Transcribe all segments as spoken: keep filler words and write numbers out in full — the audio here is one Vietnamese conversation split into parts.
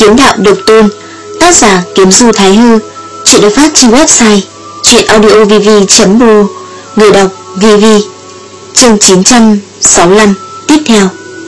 Kiếm đạo độc tôn, tác giả Kiếm Du Thái Hư. Chuyện được phát trên website truyện audio vv chấm ro. Người đọc vê vê. Chương chín trăm sáu mươi lăm tiếp theo.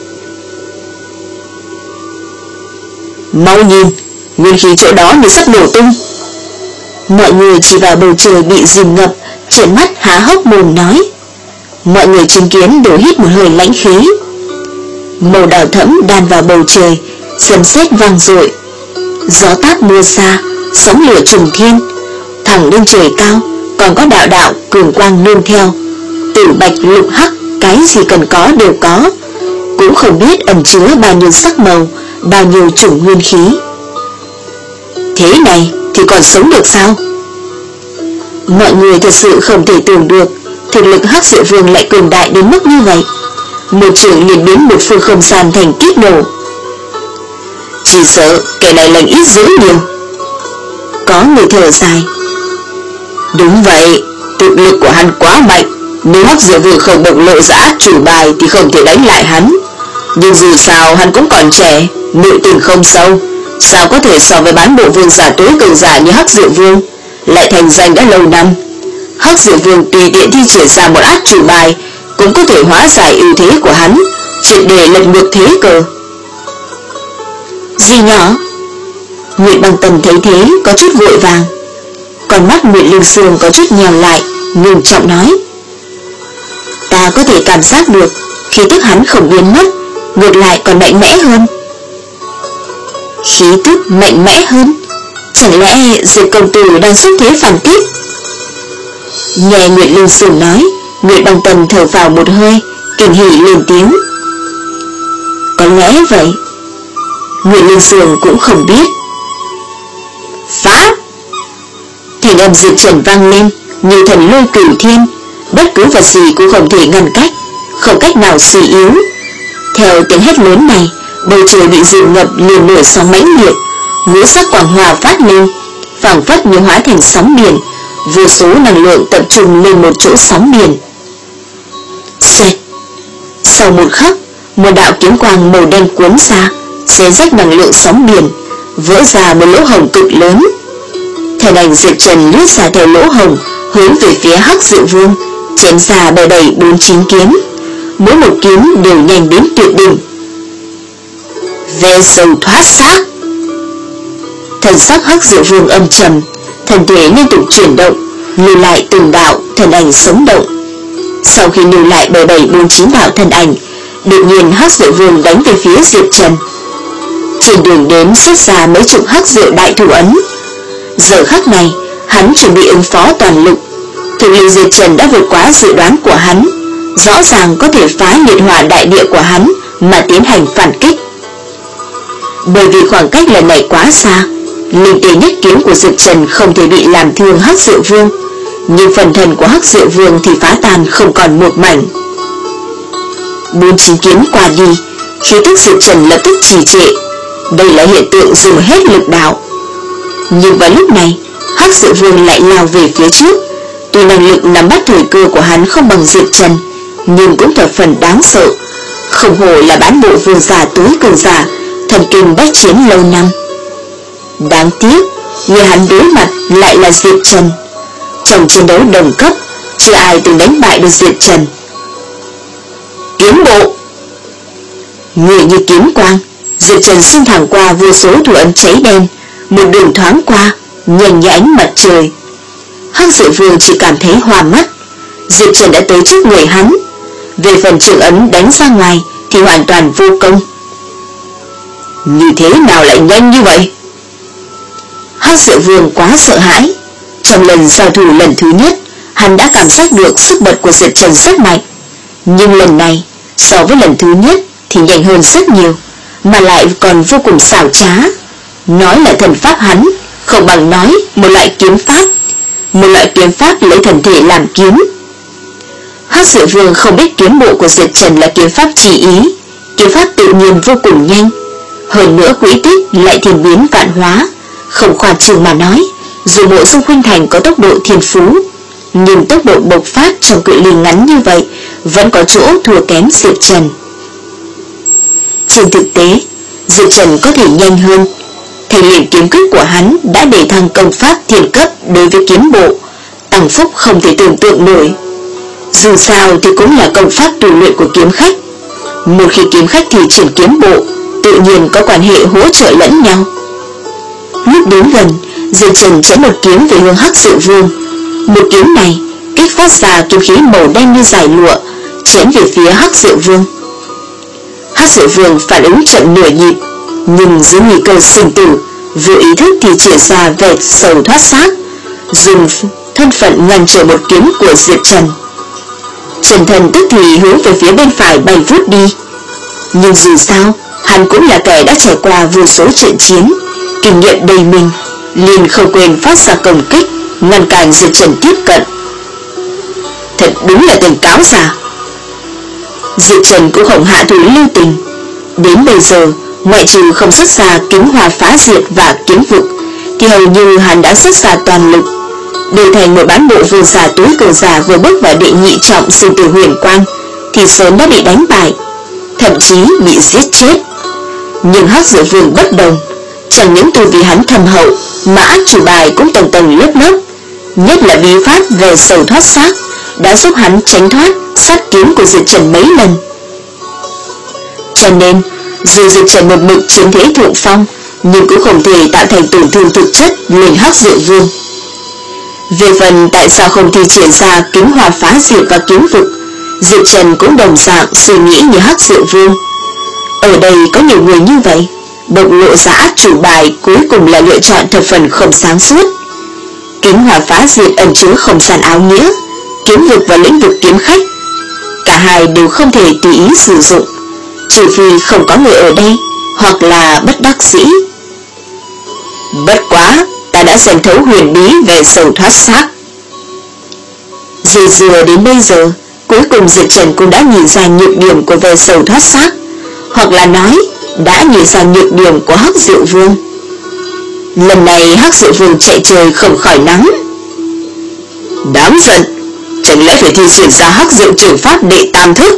Mau nhìn, nguyên khí chỗ đó như sắp nổ tung. Mọi người chỉ vào bầu trời bị dìm ngập, trợn mắt há hốc mồm nói. Mọi người chứng kiến đều hít một hơi lãnh khí. Màu đỏ thẫm đan vào bầu trời, sấm sét vang dội, gió táp mưa xa, sóng lửa trùng thiên. Thẳng lên trời cao còn có đạo đạo cường quang nương theo. Tử bạch lục hắc, cái gì cần có đều có, cũng không biết ẩn chứa bao nhiêu sắc màu, bao nhiêu chủng nguyên khí. Thế này thì còn sống được sao? Mọi người thật sự không thể tưởng được thực lực Hắc Diệu Vương lại cường đại đến mức như vậy. Một trường liền biến một phương không gian thành kiếp nổ. Chỉ sợ kẻ này lành ít dữ nhiều. Có người thở dài. Đúng vậy, thực lực của hắn quá mạnh. Nếu Hắc Diệu Vương không bộc lộ ra át chủ bài thì không thể đánh lại hắn. Nhưng dù sao hắn cũng còn trẻ, nội tình không sâu, sao có thể so với bán bộ vương giả tối cường giả như Hắc Diệu Vương, lại thành danh đã lâu năm. Hắc Diệu Vương tùy tiện thi triển ra một át chủ bài cũng có thể hóa giải ưu thế của hắn, triệt để lật ngược thế cờ. Gì nhỏ? Nguyệt Băng Tần thấy thế có chút vội vàng. Còn mắt Nguyệt Linh Sương có chút nhèo lại, ngừng trọng nói. Ta có thể cảm giác được khí tức hắn không biến mất, ngược lại còn mạnh mẽ hơn. Khí tức mạnh mẽ hơn? Chẳng lẽ Diệp công tử đang xuất thế phản kích? Nghe Nguyệt Linh Sương nói, Nguyệt Băng Tần thở vào một hơi, kinh hỉ lên tiếng. Có lẽ vậy. Nguyệt Linh Sương cũng không biết. Phá! Thành âm Diệp Trần vang lên như thần lôi cửu thiên, bất cứ vật gì cũng không thể ngăn cách, không cách nào suy yếu. Theo tiếng hét lớn này, bầu trời bị dìm ngập liền nổi sóng mãnh liệt, ngũ sắc quang hòa phát lên, phảng phất như hóa thành sóng biển, vô số năng lượng tập trung lên một chỗ sóng biển. Xoẹt! Sau một khắc, một đạo kiếm quang màu đen cuốn ra, xé rách năng lượng sóng biển, vỡ ra một lỗ hổng cực lớn. Thân ảnh Diệp Trần lướt ra theo lỗ hổng, hướng về phía Hắc Diệu Vương, chém ra bảy bảy bốn chín kiếm, mỗi một kiếm đều nhanh đến tuyệt đỉnh. Về sầu thoát xác. Thần sắc Hắc Diệu Vương âm trầm, thân thể liên tục chuyển động, lưu lại từng đạo thân ảnh sống động. Sau khi lưu lại bảy bảy bốn chín đạo thân ảnh, đột nhiên Hắc Diệu Vương đánh về phía Diệp Trần. Trên đường đến xuất ra mấy chục Hắc Diệu đại thủ ấn. Giờ khắc này, hắn chuẩn bị ứng phó toàn lực. Thực lực Diệp Trần đã vượt quá dự đoán của hắn, rõ ràng có thể phá liệt hỏa đại địa của hắn mà tiến hành phản kích. Bởi vì khoảng cách lần này quá xa, linh tế nhất kiếm của Diệp Trần không thể bị làm thương Hắc Diệu Vương, nhưng phần thần của Hắc Diệu Vương thì phá tan không còn một mảnh. Bốn chín kiếm qua đi, khí tức Diệp Trần lập tức trì trệ. Đây là hiện tượng dùng hết lực đạo. Nhưng vào lúc này, Hắc Diệu Vương lại lao về phía trước. Tuy năng lực nắm bắt thời cơ của hắn không bằng Diệp Trần, nhưng cũng thập phần đáng sợ. Không hổ là bán bộ vương giả tối cường giả, thần kinh bách chiến lâu năm. Đáng tiếc, người hắn đối mặt lại là Diệp Trần. Trong chiến đấu đồng cấp, chưa ai từng đánh bại được Diệp Trần. Kiếm bộ! Người như kiếm quang, Diệp Trần xuyên thẳng qua vô số thủ ấn cháy đen, một đường thoáng qua, nhanh như ánh mặt trời. Hắc Diệu Vương chỉ cảm thấy hoa mắt. Diệp Trần đã tới trước người hắn. Về phần trường ấn đánh ra ngoài thì hoàn toàn vô công. Như thế nào lại nhanh như vậy? Hắc Diệu Vương quá sợ hãi. Trong lần giao thủ lần thứ nhất, hắn đã cảm giác được sức bật của Diệp Trần rất mạnh. Nhưng lần này, so với lần thứ nhất thì nhanh hơn rất nhiều, mà lại còn vô cùng xảo trá. Nói là thần pháp hắn, không bằng nói một loại kiếm pháp. Một loại kiếm pháp lấy thần thể làm kiếm. Hắc Diệu Vương không biết kiếm bộ của Diệp Trần là kiếm pháp chỉ ý, kiếm pháp tự nhiên vô cùng nhanh. Hơn nữa quỹ tích lại thiên biến vạn hóa. Không khoa trương mà nói, dù Mộ Dung Khuynh Thành có tốc độ thiên phú, nhưng tốc độ bộc phát trong cự ly ngắn như vậy vẫn có chỗ thua kém Diệp Trần. Trên thực tế, Diệp Trần có thể nhanh hơn, Thành liền kiếm quyết của hắn đã để thăng công pháp thiên cấp đối với kiếm bộ, tăng phúc không thể tưởng tượng nổi. Dù sao thì cũng là công pháp tu luyện của kiếm khách. Một khi kiếm khách thi triển kiếm bộ, tự nhiên có quan hệ hỗ trợ lẫn nhau. Lúc đến gần, Diệp Trần chém một kiếm về hướng Hắc Dự Vương. Một kiếm này kích phát ra kiếm khí màu đen như dải lụa, chém về phía Hắc Dự Vương. Hắc Dự Vương phản ứng chậm nửa nhịp, nhưng dưới nguy cơ sinh tử, vô ý thức thì triển ra vẹt sầu thoát xác, dùng thân phận ngăn trở một kiếm của Diệp Trần. Trần Thần tức thì hướng về phía bên phải bay vút đi. Nhưng dù sao, hắn cũng là kẻ đã trải qua vô số trận chiến, kinh nghiệm đầy mình, liền không quên phát ra công kích, ngăn cản Diệp Trần tiếp cận. Thật đúng là tên cáo già. Diệp Trần cũng không hạ thủ lưu tình. Đến bây giờ, ngoại trừ không xuất ra kiếm hòa phá diệt và kiếm vực, thì hầu như hắn đã xuất ra toàn lực, để thành một bán bộ vương giả túi cường giả vừa bước vào đệ nhị trọng sinh tử huyền quang thì sớm đã bị đánh bại, thậm chí bị giết chết. Nhưng Hắc Dự Vương bất đồng, chẳng những tu vì hắn thâm hậu mà át chủ bài cũng tầng tầng lớp lớp, nhất là bí pháp về sầu thoát xác đã giúp hắn tránh thoát sát kiếm của Diệp Trần mấy lần. Cho nên dù Diệp Trần một mực chiếm thế thượng phong, nhưng cũng không thể tạo thành tổn thương thực chất lên Hắc Dự Vương. Về phần tại sao không thi triển ra kiếm hòa phá diệt và kiếm vực, Diệp Trần cũng đồng dạng suy nghĩ như Hắc Dự Vương. Ở đây có nhiều người như vậy, bộc lộ ra át chủ bài cuối cùng là lựa chọn thập phần không sáng suốt. Kiếm hòa phá diệt ẩn chứa không gian áo nghĩa, kiếm vực và lĩnh vực kiếm khách, cả hai đều không thể tùy ý sử dụng, trừ phi không có người ở đây, hoặc là bất đắc dĩ. Bất quá, ta đã xem thấu huyền bí về sầu thoát xác. Dì dừa đến bây giờ, cuối cùng Diệp Trần cũng đã nhìn ra nhược điểm của về sầu thoát xác, hoặc là nói đã nhìn ra nhược điểm của Hắc Dự Vương. Lần này Hắc Dự Vương chạy trời không khỏi nắng. Đáng giận, chẳng lẽ phải thi triển ra Hắc Dự trường pháp đệ tam thức?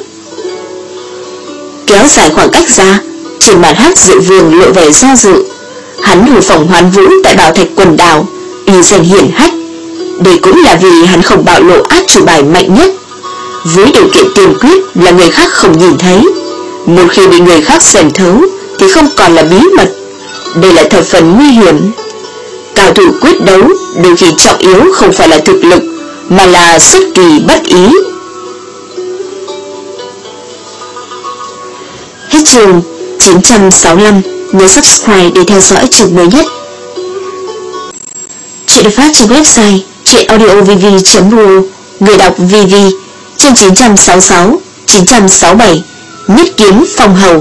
Kéo dài khoảng cách ra, trên mặt Hắc Dự Vương lộ vẻ do dự. Hắn hồi phòng hoán vũ tại Bảo Thạch quần đảo, uy danh hiển hách. Đây cũng là vì hắn không bạo lộ át chủ bài mạnh nhất, với điều kiện tiên quyết là người khác không nhìn thấy. Một khi bị người khác xem thấu thì không còn là bí mật. Đây là thập phần nguy hiểm. Cao thủ quyết đấu đôi khi trọng yếu không phải là thực lực, mà là xuất kỳ bất ý. Hết chương chín trăm sáu mươi lăm. Nhớ subscribe để theo dõi chương mới nhất. Chuyện được phát trên website truyện audio v v chấm r o. Người đọc vê vê. Chương chín trăm sáu mươi sáu, chín trăm sáu mươi bảy. Nhất kiếm phong hầu.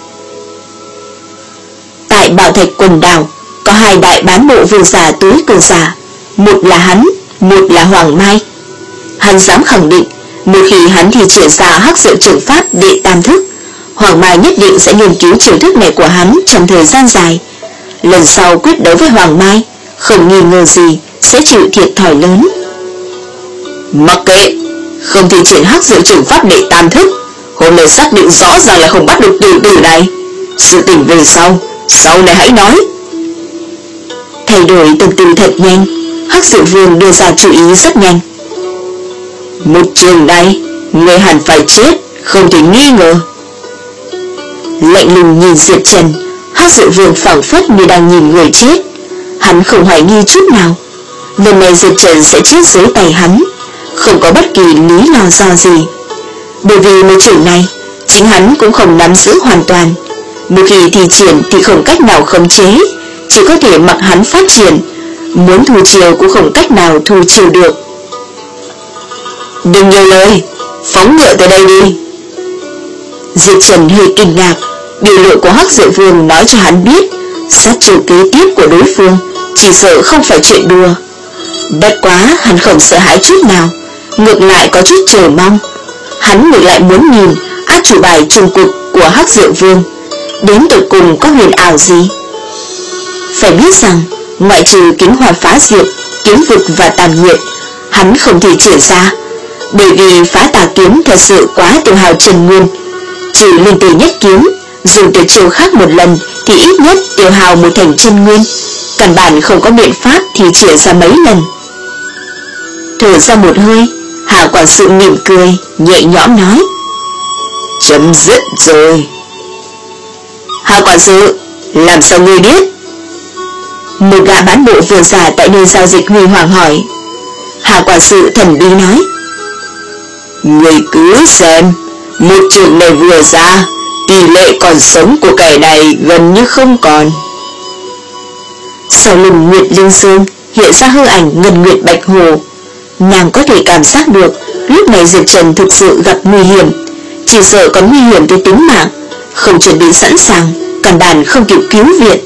Tại Bảo Thạch quần đảo có hai đại bán bộ vương giả túi cường giả, một là hắn, một là Hoàng Mai. Hắn dám khẳng định, một khi hắn thì triển ra Hắc Dự trường pháp đệ tam thức, Hoàng Mai nhất định sẽ nghiên cứu chiêu thức này của hắn trong thời gian dài. Lần sau quyết đấu với Hoàng Mai, không nghi ngờ gì sẽ chịu thiệt thòi lớn. Mặc kệ, không thi triển Hắc Dự trường pháp đệ tam thức, hôm nay xác định rõ ràng là không bắt được tiểu tử này. Sự tình về sau, sau này hãy nói. Thay đổi từng từ thật nhanh, Hắc Dự Vương đưa ra chủ ý rất nhanh. Một trường này, người hẳn phải chết, không thể nghi ngờ. Lạnh lùng nhìn Diệp Trần, Hắc Dự Vương phảng phất như đang nhìn người chết. Hắn không hoài nghi chút nào, lần này Diệp Trần sẽ chết dưới tay hắn, không có bất kỳ lý do do gì. Bởi vì một trường này, chính hắn cũng không nắm giữ hoàn toàn. Một khi thi triển thì không cách nào khống chế, chỉ có thể mặc hắn phát triển, muốn thu chiều cũng không cách nào thu chiều được. Đừng nhiều lời, phóng ngựa tới đây đi. Diệp Trần hơi kinh ngạc, biểu lộ của Hắc Dự Vương nói cho hắn biết sát chiêu kế tiếp của đối phương chỉ sợ không phải chuyện đùa. Bất quá hắn không sợ hãi chút nào, ngược lại có chút chờ mong. Hắn ngược lại muốn nhìn át chủ bài trung cục của Hắc Dự Vương đến tận cùng có huyền ảo gì. Phải biết rằng ngoại trừ kiếm hòa phá diệt, kiếm vực và tàn nguyệt, hắn không thể triển ra, bởi vì phá tà kiếm thật sự quá tiêu hao chân nguyên. Trừ linh tử nhất kiếm, Dùng tuyệt chiêu khác một lần thì ít nhất tiêu hao một thành chân nguyên, căn bản không có biện pháp thì chia ra mấy lần. Thở ra một hơi, Hà quản sự mỉm cười, nhẹ nhõm nói: chấm dứt rồi. Hà quản sự, làm sao ngươi biết? Một gã bán bộ vừa già tại nơi giao dịch huy hoàng hỏi. Hà quản sự thần bí nói: ngươi cứ xem, một trường này vừa ra, tỷ lệ còn sống của kẻ này gần như không còn. Sau lưng Nguyệt Linh Dương hiện ra hư ảnh Ngân Nguyệt Bạch Hồ. Nàng có thể cảm giác được lúc này Diệp Trần thực sự gặp nguy hiểm, chỉ sợ có nguy hiểm tới tính mạng, không chuẩn bị sẵn sàng, căn bản không kịp cứu viện.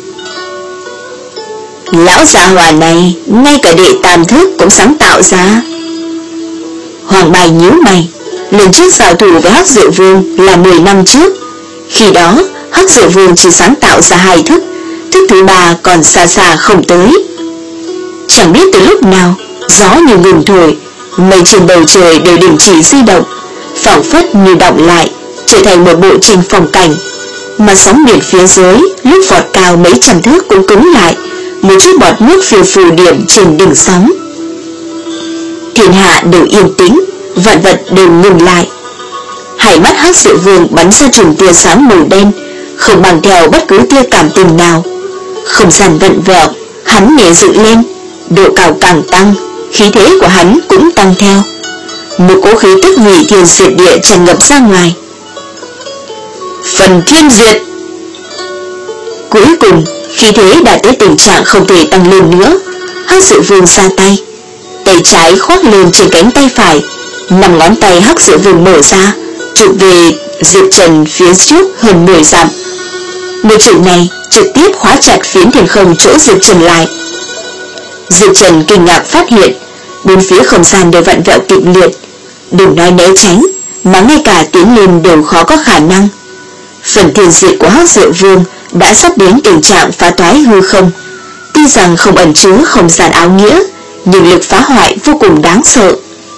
Lão già hỏa này ngay cả đệ tam thức cũng sáng tạo ra. Hoàng Bài nhíu mày. Lần trước giao thủ với Hắc Diệu Vương là mười năm trước. Khi đó Hắc Diệu Vương chỉ sáng tạo ra hai thức, thức thứ ba còn xa xa không tới. Chẳng biết từ lúc nào gió như ngừng thổi, mây trên bầu trời đều đình chỉ di động, phảng phất như đọng lại, trở thành một bộ tranh phong cảnh. Mà sóng biển phía dưới lúc vọt cao mấy trăm thước cũng cứng lại, một chút bọt nước phiêu phù điểm trên đỉnh sóng. Thiên hạ đều yên tĩnh, vạn vật đều ngừng lại. Hai mắt Hắc Diệu Vương bắn ra chùm tia sáng màu đen, không mang theo bất cứ tia cảm tình nào. Không gian vặn vẹo, hắn nhẹ dựng lên, độ cao càng tăng, khí thế của hắn cũng tăng theo. Một cỗ khí tức hủy thiên diệt địa tràn ngập ra ngoài. Phần thiên diệt. Cuối cùng khí thế đạt tới tình trạng không thể tăng lên nữa. Hắc Diệu Vương ra tay, tay trái khoác lên trên cánh tay phải, năm ngón tay Hắc Diệu Vương mở ra, chụp về Diệp Trần phía trước hơn mười dặm. Một chưởng này trực tiếp khóa chặt phiến thiên không chỗ Diệp Trần lại. Diệp Trần kinh ngạc phát hiện bốn phía không gian đều vặn vẹo kịch liệt, đừng nói né tránh, mà ngay cả tiến lên đều khó có khả năng. Phần thiên diệt của Hắc Diệu Vương đã sắp đến tình trạng phá toái hư không. Tuy rằng không ẩn chứa không gian áo nghĩa, nhưng lực phá hoại vô cùng đáng sợ.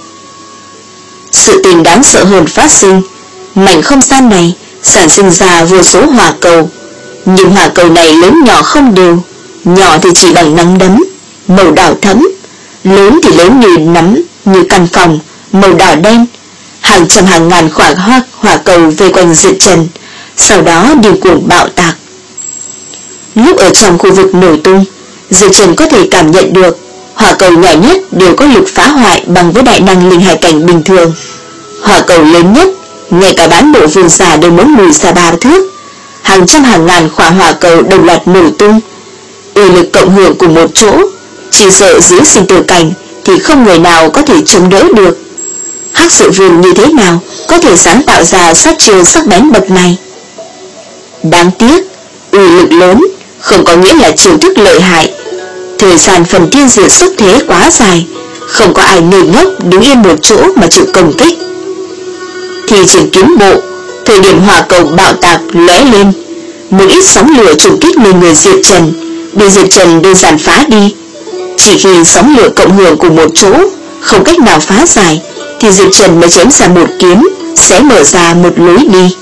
Sự tình đáng sợ hơn phát sinh. Mảnh không gian này sản sinh ra vô số hỏa cầu, nhưng hỏa cầu này lớn nhỏ không đều, nhỏ thì chỉ bằng nắm đấm, màu đỏ thẫm, lớn thì lớn như nắm, như căn phòng, màu đỏ đen. Hàng trăm hàng ngàn quả hỏa, hỏa cầu vây quanh Diệp Trần, sau đó điên cuồng bạo tạc. Lúc ở trong khu vực nổ tung, Diệp Trần có thể cảm nhận được hỏa cầu nhỏ nhất đều có lực phá hoại bằng với đại năng linh hải cảnh bình thường. Hỏa cầu lớn nhất, ngay cả bán bộ vương giả đều muốn lùi xa ba thước. Hàng trăm hàng ngàn quả hỏa cầu đồng loạt nổ tung, uy lực cộng hưởng cùng một chỗ, chỉ sợ dưới sinh tử cảnh thì không người nào có thể chống đỡ được. Hắc Diệu Vương như thế nào có thể sáng tạo ra sát chiêu sắc bén bậc này? Đáng tiếc, uy lực lớn không có nghĩa là chiêu thức lợi hại. Thời gian phần thiên diệt xuất thế quá dài, không có ai ngây ngốc đứng yên một chỗ mà chịu công kích. Thì triển kiếm bộ, thời điểm hỏa cầu bạo tạc lóe lên, một ít sóng lửa trùng kích lên người Diệp Trần, để Diệp Trần đơn giản phá đi. Chỉ khi sóng lửa cộng hưởng cùng một chỗ, không cách nào phá giải, thì Diệp Trần mới chém ra một kiếm, sẽ mở ra một lối đi.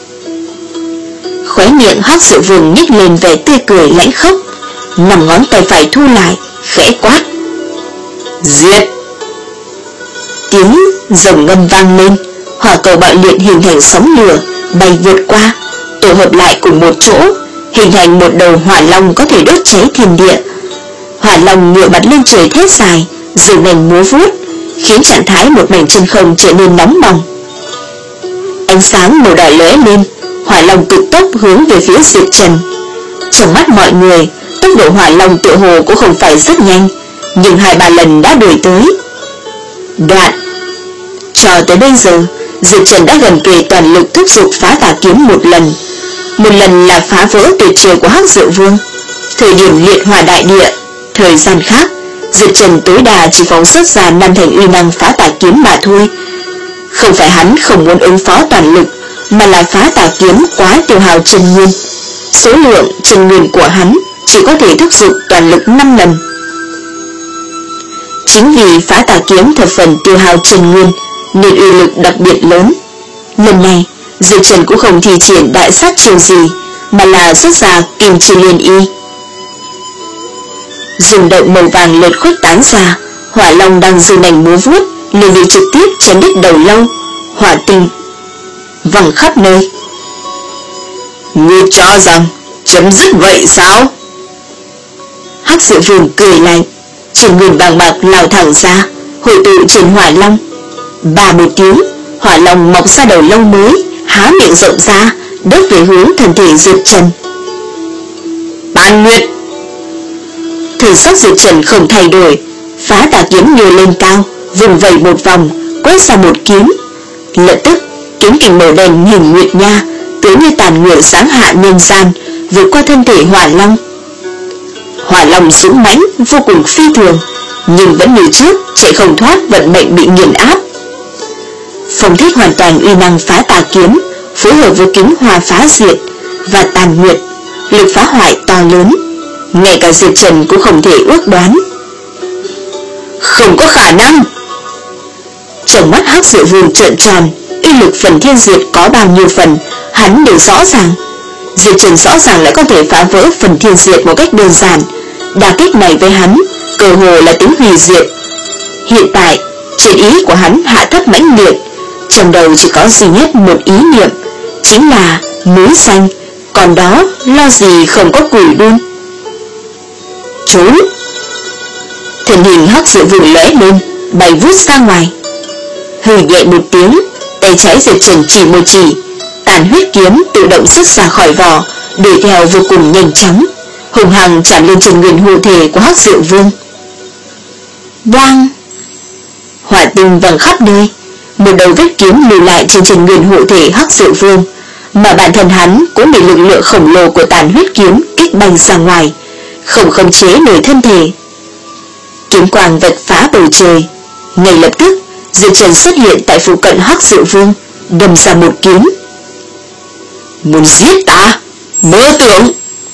Khóe miệng Hắc Diệu Vương nhếch lên vẻ tươi cười lãnh khốc, nằm ngón tay phải thu lại, khẽ quát: giết! Tiếng rồng ngâm vang lên, hỏa cầu bạo liệt hình thành sóng lửa, bay vượt qua, tổ hợp lại cùng một chỗ, hình thành một đầu hỏa long có thể đốt cháy thiên địa. Hỏa long ngửa mặt lên trời thét dài, giơ nành múa vuốt, khiến trạng thái một mảnh chân không trở nên nóng bỏng. Ánh sáng màu đỏ lóe lên, hỏa long cực tốc hướng về phía Diệp Trần. Trong mắt mọi người, tốc độ hỏa long tựa hồ cũng không phải rất nhanh, nhưng hai ba lần đã đuổi tới. Đoạn. Cho tới bây giờ, Diệp Trần đã gần kề toàn lực thúc giục phá tà kiếm một lần. Một lần là phá vỡ tuyệt chiêu của Hắc Diệu Vương, thời điểm liệt hỏa đại địa. Thời gian khác, Diệp Trần tối đa chỉ phóng xuất ra năm thành uy năng phá tà kiếm mà thôi. Không phải hắn không muốn ứng phó toàn lực, mà là phá tà kiếm quá tiêu hao chân nguyên. Số lượng chân nguyên của hắn chỉ có thể thúc giục toàn lực năm lần. Chính vì phá tà kiếm thập phần tiêu hao chân nguyên, nên uy lực đặc biệt lớn. Lần này, Diệp Trần cũng không thi triển đại sát chiêu gì, mà là xuất ra kim chi liên y. Rung động màu vàng lượt khuếch tán ra, hỏa long đang giơ nành múa vuốt, liền bị trực tiếp chém đứt đầu lâu, hỏa tinh văng khắp nơi. Ngươi cho rằng chấm dứt vậy sao? Hắc Diệu Vương cười lạnh, trên nguyên bàng bạc lao thẳng ra, hội tụ trên hỏa long. Ba một tiếng, hỏa long mọc ra đầu lâu mới, há miệng rộng ra, đốt về hướng thân thể Diệp Trần. Tàn Nguyệt! Thần sắc Diệp Trần không thay đổi, phá tà kiếm nhô lên cao, vùng vẩy một vòng, quét ra một kiếm. Lập tức, kiếm kình màu đen nhìn nguyệt nha, tựa như tàn nguyệt sáng hạ nhân gian, vượt qua thân thể hỏa long. Hỏa long dũng mãnh, vô cùng phi thường, nhưng vẫn như trước, chạy không thoát vận mệnh bị nghiền áp. Phong thích hoàn toàn uy năng phá tà kiếm, phối hợp với kiếm hòa phá diệt và tàn nguyệt, lực phá hoại to lớn, ngay cả Diệp Trần cũng không thể ước đoán. Không có khả năng! Trong mắt Hắc Diệu Vương trợn tròn, uy lực phần thiên diệt có bao nhiêu phần, hắn đều rõ ràng. Diệp Trần rõ ràng lại có thể phá vỡ phần thiên diệt một cách đơn giản. Đả kích này với hắn, cơ hồ là tính hủy diệt. Hiện tại, trên ý của hắn hạ thấp mãnh liệt, trong đầu chỉ có duy nhất một ý niệm, chính là núi xanh, còn đó lo gì không có củi đun. Trốn! Thân hình Hắc Diệu Vương lóe lên, bay vút ra ngoài. Hừ nhẹ một tiếng, tay trái Diệp Trần chỉ một chỉ, tàn huyết kiếm tự động xuất ra khỏi vỏ, đuổi theo vô cùng nhanh chóng, hùng hằng chạm lên trên nguyên hộ thể của Hắc Diệu Vương. Bang! Hỏa tinh văng khắp nơi, một đầu vết kiếm lưu lại trên chân nguyên hộ thể Hắc Diệu Vương, mà bản thân hắn cũng bị lực lượng khổng lồ của tàn huyết kiếm kích bành ra ngoài, không khống chế nổi thân thể. Kiếm quang vạch phá bầu trời, ngay lập tức Diệp Trần xuất hiện tại phụ cận Hắc Diệu Vương, đâm ra một kiếm. Muốn giết ta? Mơ tưởng!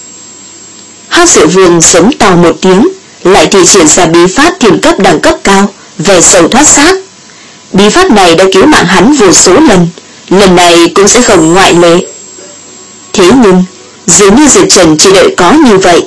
Hắc Diệu Vương sống to một tiếng, lại thi triển ra bí pháp thiên cấp đẳng cấp cao, về sầu thoát xác. Bí pháp này đã cứu mạng hắn vô số lần, lần này cũng sẽ không ngoại lệ. Thế nhưng, dường như Diệp Trần chỉ đợi có như vậy.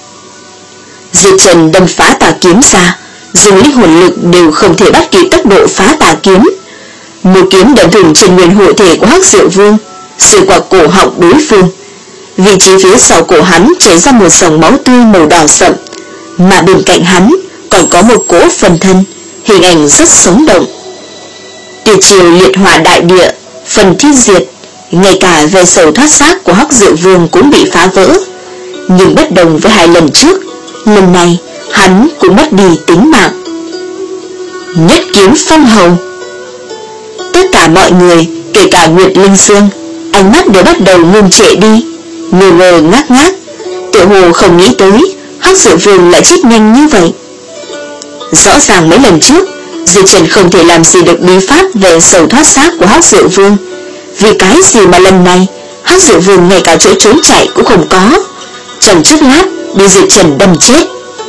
Diệp Trần đâm phá tà kiếm ra, dùng linh hồn lực đều không thể bắt kịp tốc độ phá tà kiếm. Một kiếm đâm thủng trên nguyên hộ thể của Hắc Diệu Vương, xuyên qua cổ họng đối phương. Vị trí phía sau cổ hắn chảy ra một dòng máu tươi màu đỏ sậm, mà bên cạnh hắn còn có một cỗ phần thân, hình ảnh rất sống động. Tuyệt chiêu liệt hỏa đại địa, phần thiên diệt, ngay cả về sầu thoát xác của Hắc Diệu Vương cũng bị phá vỡ. Nhưng bất đồng với hai lần trước, lần này hắn cũng mất đi tính mạng. Nhất kiếm phong hầu! Tất cả mọi người, kể cả Nguyệt Linh Dương, ánh mắt đều bắt đầu ngưng trệ đi, ngơ ngơ ngác ngác, tựa hồ không nghĩ tới Hắc Diệu Vương lại chết nhanh như vậy. Rõ ràng mấy lần trước Diệp Trần không thể làm gì được bí pháp về sầu thoát xác của Hắc Diệu Vương, vì cái gì mà lần này Hắc Diệu Vương ngay cả chỗ trốn chạy cũng không có, trong chốc lát bị Diệp Trần đâm chết.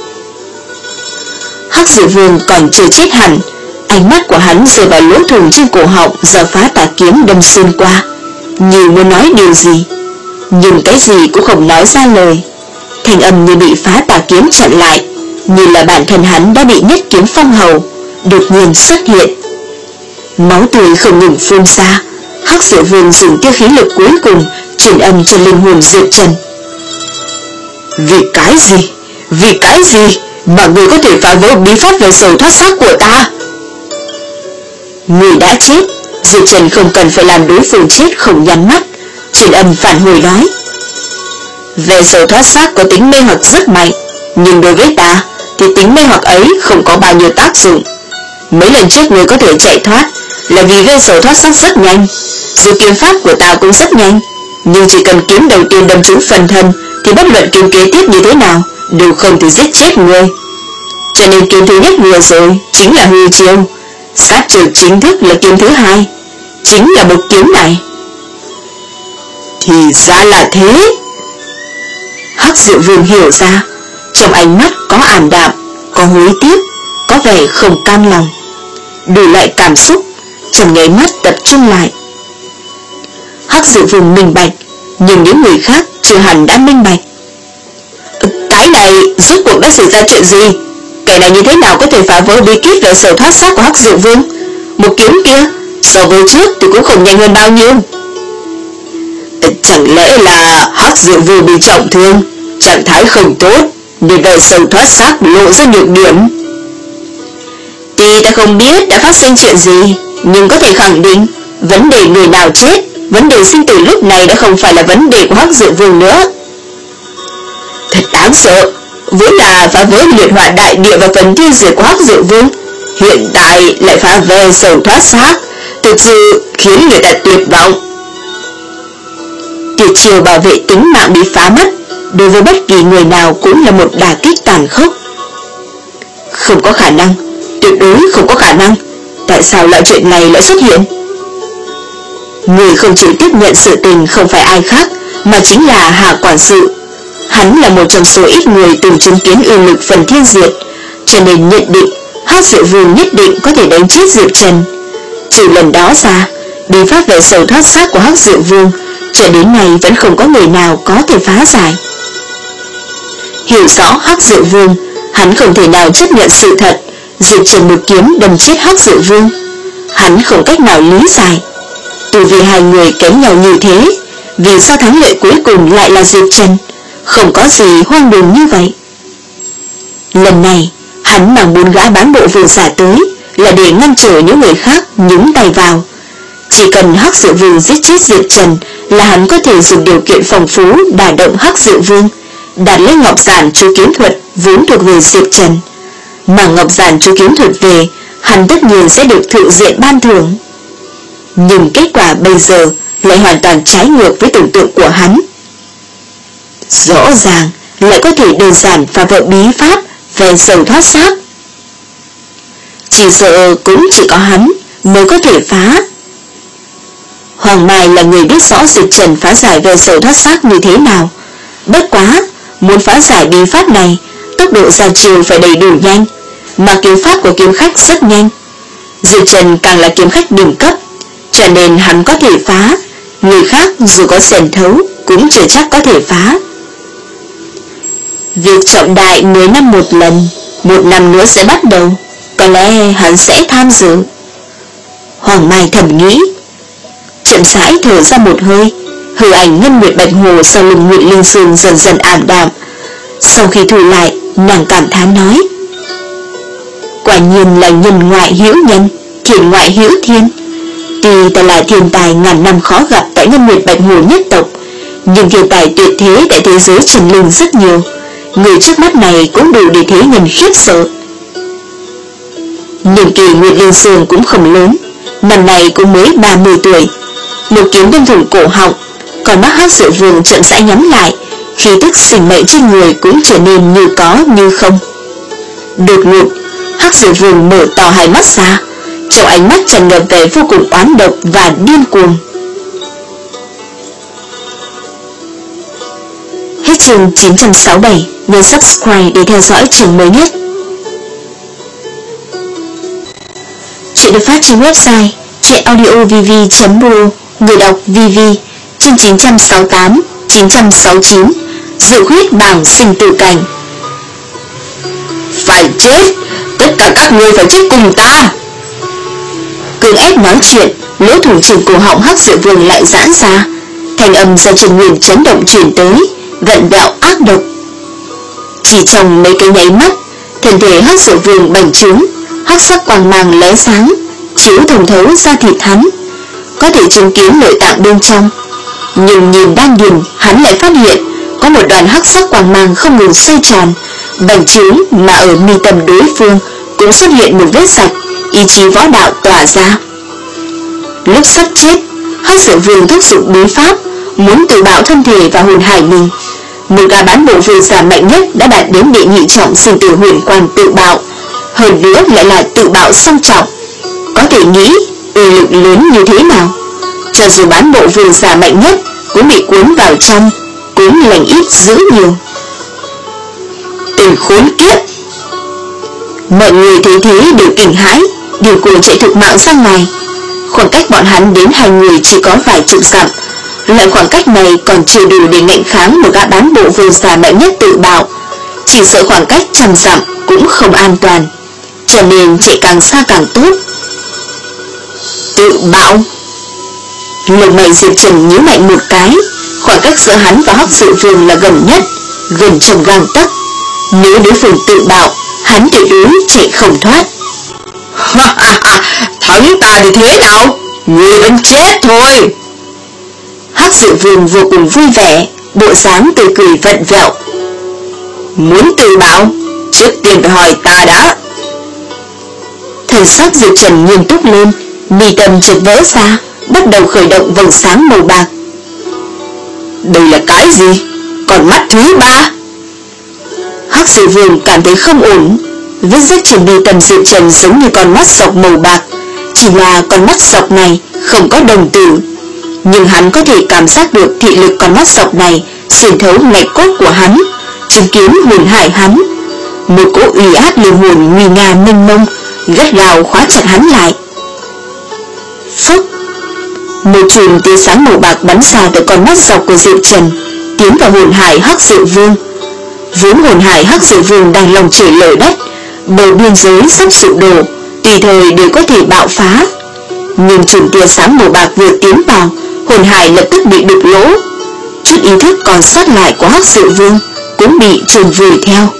Hắc Diệu Vương còn chưa chết hẳn, ánh mắt của hắn rơi vào lỗ thủng trên cổ họng do phá tà kiếm đâm xuyên qua, như muốn nói điều gì, nhưng cái gì cũng không nói ra lời. Thanh âm như bị phá tà kiếm chặn lại, như là bản thân hắn đã bị nhất kiếm phong hầu đột nhiên xuất hiện. Máu tươi không ngừng phun ra. Hắc Diệu Vương dùng tia khí lực cuối cùng truyền âm cho linh hồn Diệp Trần. Vì cái gì? Vì cái gì mà người có thể phá vỡ bí pháp về sầu thoát xác của ta? Người đã chết, Diệp Trần không cần phải làm đối phương chết không nhắm mắt, truyền âm phản hồi nói. Về sầu thoát xác có tính mê hoặc rất mạnh, nhưng đối với ta thì tính mê hoặc ấy không có bao nhiêu tác dụng. Mấy lần trước người có thể chạy thoát là vì về sầu thoát xác rất nhanh, dù kiếm pháp của ta cũng rất nhanh, nhưng chỉ cần kiếm đầu tiên đâm trúng phần thân thì bất luận kiếm kế tiếp như thế nào đều không thể giết chết người. Cho nên kiếm thứ nhất vừa rồi chính là hư chiêu, sát chiêu chính thức là kiếm thứ hai, chính là một kiếm này. Thì ra là thế. Hắc Diệu Vương hiểu ra, trong ánh mắt có ảm đạm, có hối tiếc, có vẻ không cam lòng, đủ loại cảm xúc trong nháy mắt tập trung lại. Hắc Dự Vương minh bạch, nhưng những người khác chưa hẳn đã minh bạch. Cái này rốt cuộc đã xảy ra chuyện gì? Kẻ này như thế nào có thể phá vỡ bí kíp về sở thoát xác của Hắc Dự Vương? Một kiếm kia so với trước thì cũng không nhanh hơn bao nhiêu. Chẳng lẽ là Hắc Dự Vương bị trọng thương, trạng thái không tốt, nên về sở thoát xác lộ ra nhược điểm? Tuy ta không biết đã phát sinh chuyện gì, nhưng có thể khẳng định vấn đề người nào chết, vấn đề sinh tử lúc này đã không phải là vấn đề của Hắc Dự Vương nữa. Thật đáng sợ, vốn là phá vỡ liệt hỏa đại địa và phần thiên diệt của Hắc Dự Vương, hiện tại lại phá về sở thoát xác, thực sự khiến người ta tuyệt vọng. Tuyệt chiêu bảo vệ tính mạng bị phá mất, đối với bất kỳ người nào cũng là một đả kích tàn khốc. Không có khả năng, tuyệt đối không có khả năng. Tại sao loại chuyện này lại xuất hiện? Người không chịu tiếp nhận sự tình không phải ai khác, mà chính là Hạ quản sự. Hắn là một trong số ít người từng chứng kiến uy lực phần thiên diệt, cho nên nhận định Hắc Dự Vương nhất định có thể đánh chết Diệp Trần. Trừ lần đó ra, bí pháp về sở thoát xác của Hắc Dự Vương cho đến nay vẫn không có người nào có thể phá giải. Hiểu rõ Hắc Dự Vương, hắn không thể nào chấp nhận sự thật Diệp Trần một kiếm đâm chết Hắc Dự Vương. Hắn không cách nào lý giải, từ vì hai người kém nhau như thế, vì sao thắng lợi cuối cùng lại là Diệp Trần? Không có gì hoang đường như vậy. Lần này hắn mang bốn gã bán bộ vương giả tới là để ngăn trở những người khác nhúng tay vào. Chỉ cần Hắc Dự Vương giết chết Diệp Trần là hắn có thể dùng điều kiện phong phú đả động Hắc Dự Vương, đạt lấy ngọc giản chú kiếm thuật vốn thuộc về Diệp Trần. Mà ngọc giản chú kiếm thuật về, hắn tất nhiên sẽ được thượng diện ban thưởng. Nhưng kết quả bây giờ lại hoàn toàn trái ngược với tưởng tượng của hắn. Rõ ràng lại có thể đơn giản phá vỡ bí pháp về sở thoát xác. Chỉ sợ cũng chỉ có hắn mới có thể phá. Hoàng Mai là người biết rõ Diệp Trần phá giải về sở thoát xác như thế nào. Bất quá, muốn phá giải bí pháp này, tốc độ ra chiều phải đầy đủ nhanh, mà kiếm pháp của kiếm khách rất nhanh. Diệp Trần càng là kiếm khách đỉnh cấp, cho nên hắn có thể phá, người khác dù có xẻn thấu cũng chưa chắc có thể phá. Việc trọng đại mười năm một lần, một năm nữa sẽ bắt đầu, có lẽ hắn sẽ tham dự. Hoàng Mai thầm nghĩ, chậm rãi thở ra một hơi, hư ảnh Ngân Nguyệt Bạch Hồ sau lưng Ngụy Linh Sương dần dần ảm đạm. Sau khi thu lại, nàng cảm thán nói, quả nhiên là nhân ngoại hữu nhân, thiên ngoại hữu thiên. Tuy ta là thiên tài ngàn năm khó gặp tại Ngân Nguyệt Bạch Hồ nhất tộc, nhưng thiên tài tuyệt thế tại thế giới Trần Linh rất nhiều, người trước mắt này cũng đủ để thế nhân khiếp sợ. Niên kỳ Ngụy Linh Sương cũng không lớn, năm nay cũng mới ba mươi tuổi. Một kiếm đâm thủng cổ họng, còn mắt Hắc Dự Vương chậm rãi nhắm lại, khí tức sinh mệnh trên người cũng trở nên như có như không. Đột ngột, Hắc Dự Vương mở to hai mắt ra, trong ánh mắt tràn ngập vẻ vô cùng oán độc và điên cuồng. Hết chương chín trăm sáu mươi bảy, nhấn subscribe để theo dõi chương mới nhất. Chuyện được phát trên website truyện audio v v chấm r o, người đọc vê vê, chương chín trăm sáu mươi tám, chín trăm sáu mươi chín, dự huyết bảng sinh tử cảnh. Phải chết, tất cả các ngươi phải chết cùng ta. Cường ép nói chuyện, lỗ thủng trên cổ họng Hắc Dự Vương lại giãn ra, thanh âm do Trần Nguyên chấn động truyền tới, vặn vẹo ác độc. Chỉ trong mấy cái nháy mắt, thân thể Hắc Dự Vương bành trướng, hắc sắc quang mang lóe sáng, chiếu thông thấu ra thịt hắn, có thể chứng kiến nội tạng bên trong. Nhưng nhìn đan điền, hắn lại phát hiện có một đoàn hắc sắc quang mang không ngừng xoay tròn, bành trướng, mà ở mi tâm đối phương cũng xuất hiện một vết sạch, ý chí võ đạo tỏa ra. Lúc sắp chết, Hắc Dự Vương thúc giục bí pháp, muốn tự bạo thân thể và hồn hải mình. Một gã bán bộ vương giả mạnh nhất đã đạt đến đệ nhị trọng sinh tử huyền quan tự bạo, hơn nữa lại là tự bạo song trọng. Có thể nghĩ uy lực lớn như thế nào. Cho dù bán bộ vương giả mạnh nhất cũng bị cuốn vào trong, cũng lành ít dữ nhiều. Tình khốn kiếp! Mọi người thấy thế đều kinh hãi, đều cùng chạy thục mạng ra ngoài. Khoảng cách bọn hắn đến hai người chỉ có vài chục dặm, Loại khoảng cách này còn chưa đủ để ngạnh kháng một gã bán bộ vương giả mạnh nhất tự bạo. Chỉ sợ khoảng cách trăm dặm cũng không an toàn, cho nên chạy càng xa càng tốt. Tự bạo? Lông mày Diệp Trần nhíu mạnh một cái. Khoảng cách giữa hắn và Hắc Sự Vương là gần nhất, gần trong gang tấc. Nếu đối phương tự bạo, hắn tuyệt đối chạy không thoát. Thắng ta thì thế nào? Ngươi vẫn chết thôi. Hắc Sự Vương vô cùng vui vẻ, bộ dáng tươi cười vặn vẹo. Muốn tự bạo, trước tiên phải hỏi ta đã. Thần sắc Diệp Trần nghiêm túc lên, mi tâm chợt vỡ ra, bắt đầu khởi động vầng sáng màu bạc. Đây là cái gì? Còn mắt thứ ba? Hắc Sự Vương cảm thấy không ổn. Vết rách trên mi tâm Diệp Trần giống như con mắt sọc màu bạc, chỉ là con mắt sọc này không có đồng tử, nhưng hắn có thể cảm giác được thị lực con mắt sọc này xuyên thấu ngạch cốt của hắn, chứng kiến hồn hải hắn. Một cỗ uy áp linh hồn nguy nga mênh mông gắt gao khóa chặt hắn lại. Phốc, một chùm tia sáng màu bạc bắn ra từ con mắt dọc của Diệp Trần, tiến vào hồn hải Hắc Sự Vương. Vốn hồn hải Hắc Sự Vương đang lòng trời lở đất, bờ biên giới sắp sụp đổ, tùy thời đều có thể bạo phá. Nhưng chùm tia sáng màu bạc vừa tiến vào, hồn hải lập tức bị đục lỗ. Chút ý thức còn sót lại của Hắc Sự Vương cũng bị chôn vùi theo.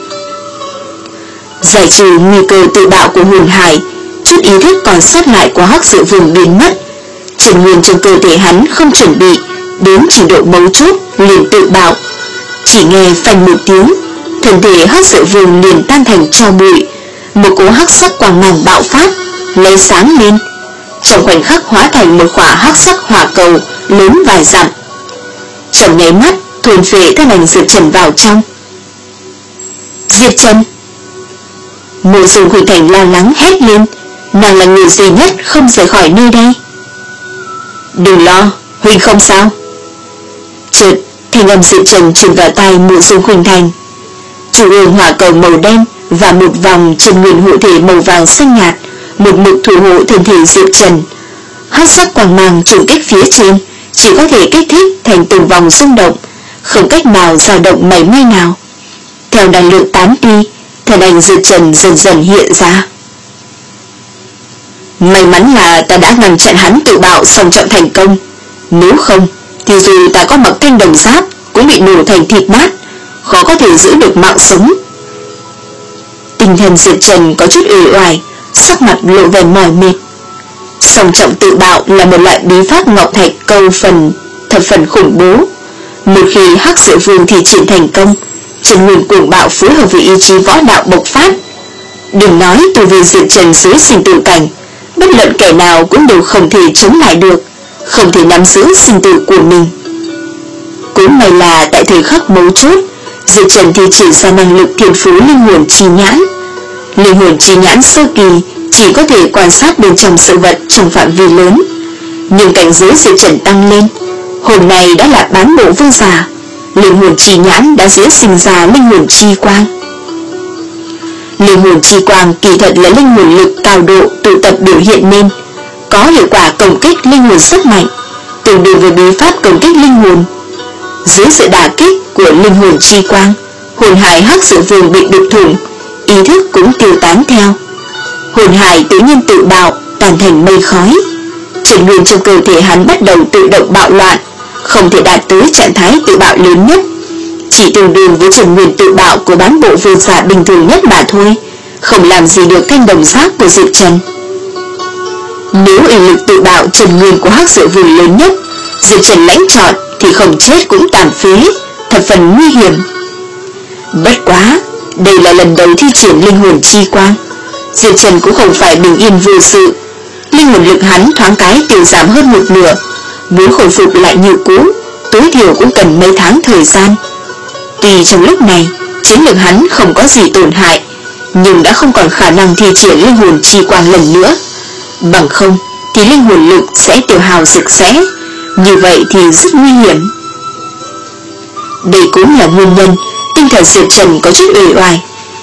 Giải trừ nguy cơ tự bạo của hồn hải, chút ý thức còn sót lại của Hắc Sự Vương biến mất. Chân nguyên trong cơ thể hắn không chuẩn bị đến trình độ mấu chốt liền tự bạo. Chỉ nghe phanh một tiếng, thân thể Hắc Sự Vương liền tan thành tro bụi. Một cỗ hắc sắc quang mang bạo phát, lấy sáng lên, trong khoảnh khắc hóa thành một quả hắc sắc hỏa cầu lớn vài dặm. Trong nháy mắt thôn phệ thân ảnh Diệp Trần vào trong. Diệp Trần! Mộ Dung Khuynh Thành lo lắng hét lên, nàng là người duy nhất không rời khỏi nơi đây. Đừng lo, Huynh không sao. Chợt thanh âm Diệp Trần truyền vào tai Mộ Dung Khuynh Thành. Trung ương hỏa cầu màu đen và một vòng chân nguyên hộ thể màu vàng xanh nhạt một mực thủ hộ thân thể Diệp Trần. Hắc sắc quang mang trùng kích phía trên chỉ có thể kích thích thành từng vòng rung động, không cách nào dao động mảy may nào. Theo năng lượng tán đi, thân ảnh Diệp Trần dần dần hiện ra. May mắn là ta đã ngăn chặn hắn tự bạo song trọng thành công, nếu không thì dù ta có mặc thanh đồng giáp cũng bị nổ thành thịt nát, khó có thể giữ được mạng sống. Tinh thần Diệp Trần có chút uể oải, sắc mặt lộ vẻ mỏi mệt. Song trọng tự bạo là một loại bí pháp ngọc thạch câu phần thập phần khủng bố. Một khi Hắc Sự Vương thì triển thành công, chân nguyên cuồng bạo phối hợp với ý chí võ đạo bộc phát. Đừng nói từ vì Diệp Trần dưới sinh tử cảnh, bất luận kẻ nào cũng đều không thể chống lại được, không thể nắm giữ sinh tử của mình. Cũng may là tại thời khắc mấu chốt, Diệp Trần thì triển ra năng lực thiên phú linh hồn chi nhãn. Linh hồn chi nhãn sơ kỳ chỉ có thể quan sát bên trong sự vật trong phạm vi lớn, nhưng cảnh giới Diệp Trần tăng lên, hôm nay đã là bán bộ vương giả, linh hồn chi nhãn đã diễn sinh ra linh hồn chi quang. Linh hồn chi quang kỳ thật là linh hồn lực cao độ tụ tập biểu hiện nên, có hiệu quả công kích linh hồn rất mạnh, tương đương với bí pháp công kích linh hồn. Dưới sự đả kích của linh hồn chi quang, hồn hải Hắc Sự Vương bị đục thủng, ý thức cũng tiêu tán theo. Hồn hải tự nhiên tự bạo, tan thành mây khói. Chân nguyên trong cơ thể hắn bắt đầu tự động bạo loạn, không thể đạt tới trạng thái tự bạo lớn nhất, chỉ tương đương với chân nguyên tự bạo của bán bộ vương giả bình thường nhất mà thôi, không làm gì được thanh đồng giáp của Diệp Trần. Nếu uy lực tự bạo chân nguyên của Hắc Sự Vương lớn nhất, Diệp Trần lãnh chọn thì không chết cũng tàn phế, thập phần nguy hiểm. Bất quá, đây là lần đầu thi triển linh hồn chi quang, Diệp Trần cũng không phải bình yên vô sự. Linh hồn lực hắn thoáng cái tiêu giảm hơn một nửa, muốn khôi phục lại như cũ, tối thiểu cũng cần mấy tháng thời gian. Tuy trong lúc này chiến lực hắn không có gì tổn hại, nhưng đã không còn khả năng thi triển linh hồn chi quang lần nữa. Bằng không thì linh hồn lực sẽ tiêu hao sạch sẽ, như vậy thì rất nguy hiểm. Đây cũng là nguyên nhân tinh thần Diệp Trần có chút uể oải.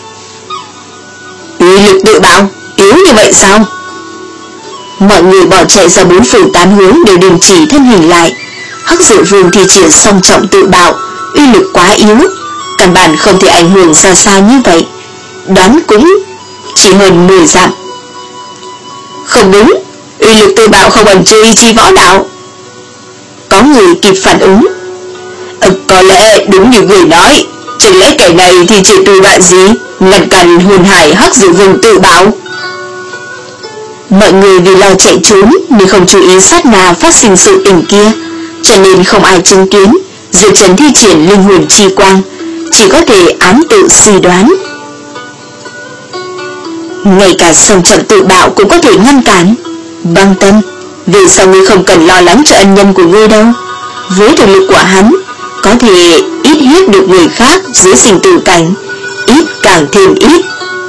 Uy lực tự bạo yếu như vậy sao? Mọi người bỏ chạy ra bốn phương tám hướng đều đình chỉ thân hình lại. Hắc Diệu Vương thi triển song trọng tự bạo, uy lực quá yếu, căn bản không thể ảnh hưởng ra sao như vậy. Đoán cũng chỉ hơn mười dặm. Không đúng, uy lực tự bạo không ẩn chứa ý chí võ đạo. Có người kịp phản ứng. Ờ, có lẽ đúng như người nói, chẳng lẽ kẻ này thì chỉ tùy bạn gì ngăn cản hồn hải Hắc Diệu Vương tự bạo. Mọi người vì lo chạy trốn nên không chú ý sát na phát sinh sự tình kia, cho nên không ai chứng kiến Diệp Trần thi triển linh hồn chi quang, chỉ có thể ám tự suy đoán. Ngay cả song trọng tự bạo cũng có thể ngăn cản. Băng Tâm, vì sao ngươi không cần lo lắng cho ân nhân của ngươi đâu? Với thực lực của hắn, có thể ít hiếp được người khác dưới sinh tử cảnh, ít càng thêm ít.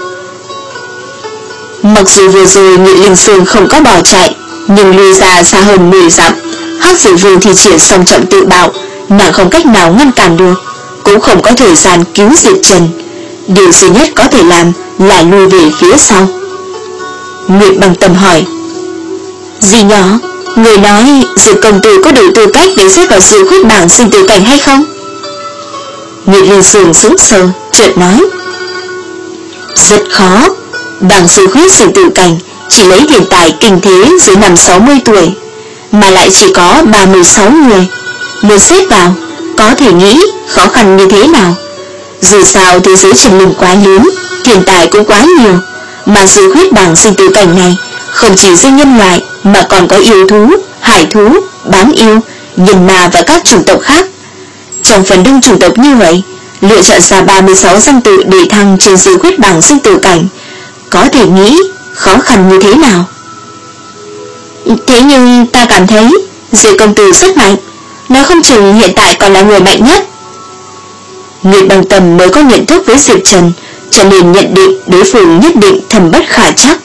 Mặc dù vừa rồi Nguyệt Linh Sương không có bỏ chạy, nhưng lùi ra xa hơn mười dặm. Hắc Diệu Vương thi triển song trọng tự bạo, nàng không cách nào ngăn cản được, cũng không có thời gian cứu Diệp Trần. Điều duy nhất có thể làm là lùi về phía sau. Nguyệt Băng Tâm hỏi: Dì nhỏ, người nói Diệp công tử có đủ tư cách để xếp vào sự khuyết bảng sinh tử cảnh hay không? Nguyệt Linh Sương sững sờ, chợt nói: Rất khó. Bảng sự khuyết sinh tử cảnh chỉ lấy hiện tại kinh thế dưới năm sáu mươi tuổi, mà lại chỉ có ba mươi sáu người. Muốn xếp vào, có thể nghĩ khó khăn như thế nào. Dù sao thế giới chân linh quá lớn, thiên tài cũng quá nhiều, mà sự khuyết bảng sinh tử cảnh này không chỉ riêng nhân loại mà còn có yêu thú, hải thú, bán yêu, nhân ma và các chủng tộc khác. Trong phần đông chủng tộc như vậy, lựa chọn ra ba mươi sáu danh tự để thăng trên sự khuyết bảng sinh tử cảnh, có thể nghĩ khó khăn như thế nào. Thế nhưng ta cảm thấy Diệp công tử rất mạnh, nói không chừng hiện tại còn là người mạnh nhất. Nguyệt Băng Tâm mới có nhận thức với Diệp Trần, cho nên nhận định đối phương nhất định thầm bất khả chắc.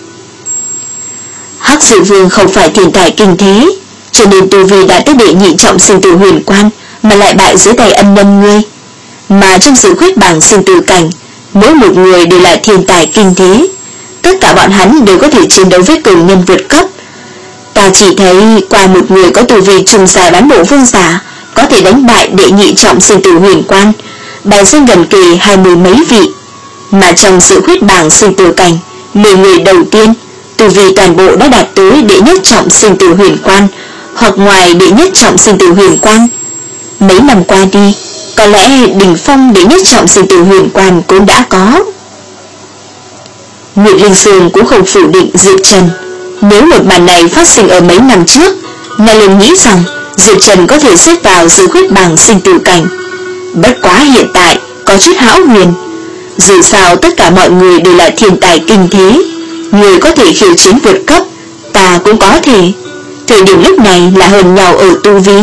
Hắc Diệu Vương không phải thiên tài kinh thế, cho nên tu vi đã tới đệ nhị trọng sinh tử huyền quan mà lại bại dưới tay ân nhân ngươi. Mà trong sự khuyết bảng sinh tử cảnh, mỗi một người đều là thiên tài kinh thế, tất cả bọn hắn đều có thể chiến đấu với cường nhân vượt cấp. Ta chỉ thấy qua một người có tu vi trùng dài bán bộ vương giả có thể đánh bại đệ nhị trọng sinh tử huyền quan, bài danh gần kề hai mươi mấy vị. Mà trong sự khuyết bảng sinh tử cảnh, mười người đầu tiên tu vi toàn bộ đã đạt tới đệ nhất trọng sinh tử huyền quan hoặc ngoài đệ nhất trọng sinh tử huyền quan. Mấy năm qua đi, có lẽ đỉnh phong đệ nhất trọng sinh tử huyền quan cũng đã có. Nguyệt Linh Sương cũng không phủ định Diệp Trần. Nếu một màn này phát sinh ở mấy năm trước, nàng liền nghĩ rằng Diệp Trần có thể xếp vào sự khuyết bảng sinh tử cảnh. Bất quá hiện tại có chút hão huyền. Dù sao tất cả mọi người đều là thiên tài kinh thế, người có thể khiêu chiến vượt cấp, ta cũng có thể. Thời điểm lúc này là hơn nhau ở tu vi.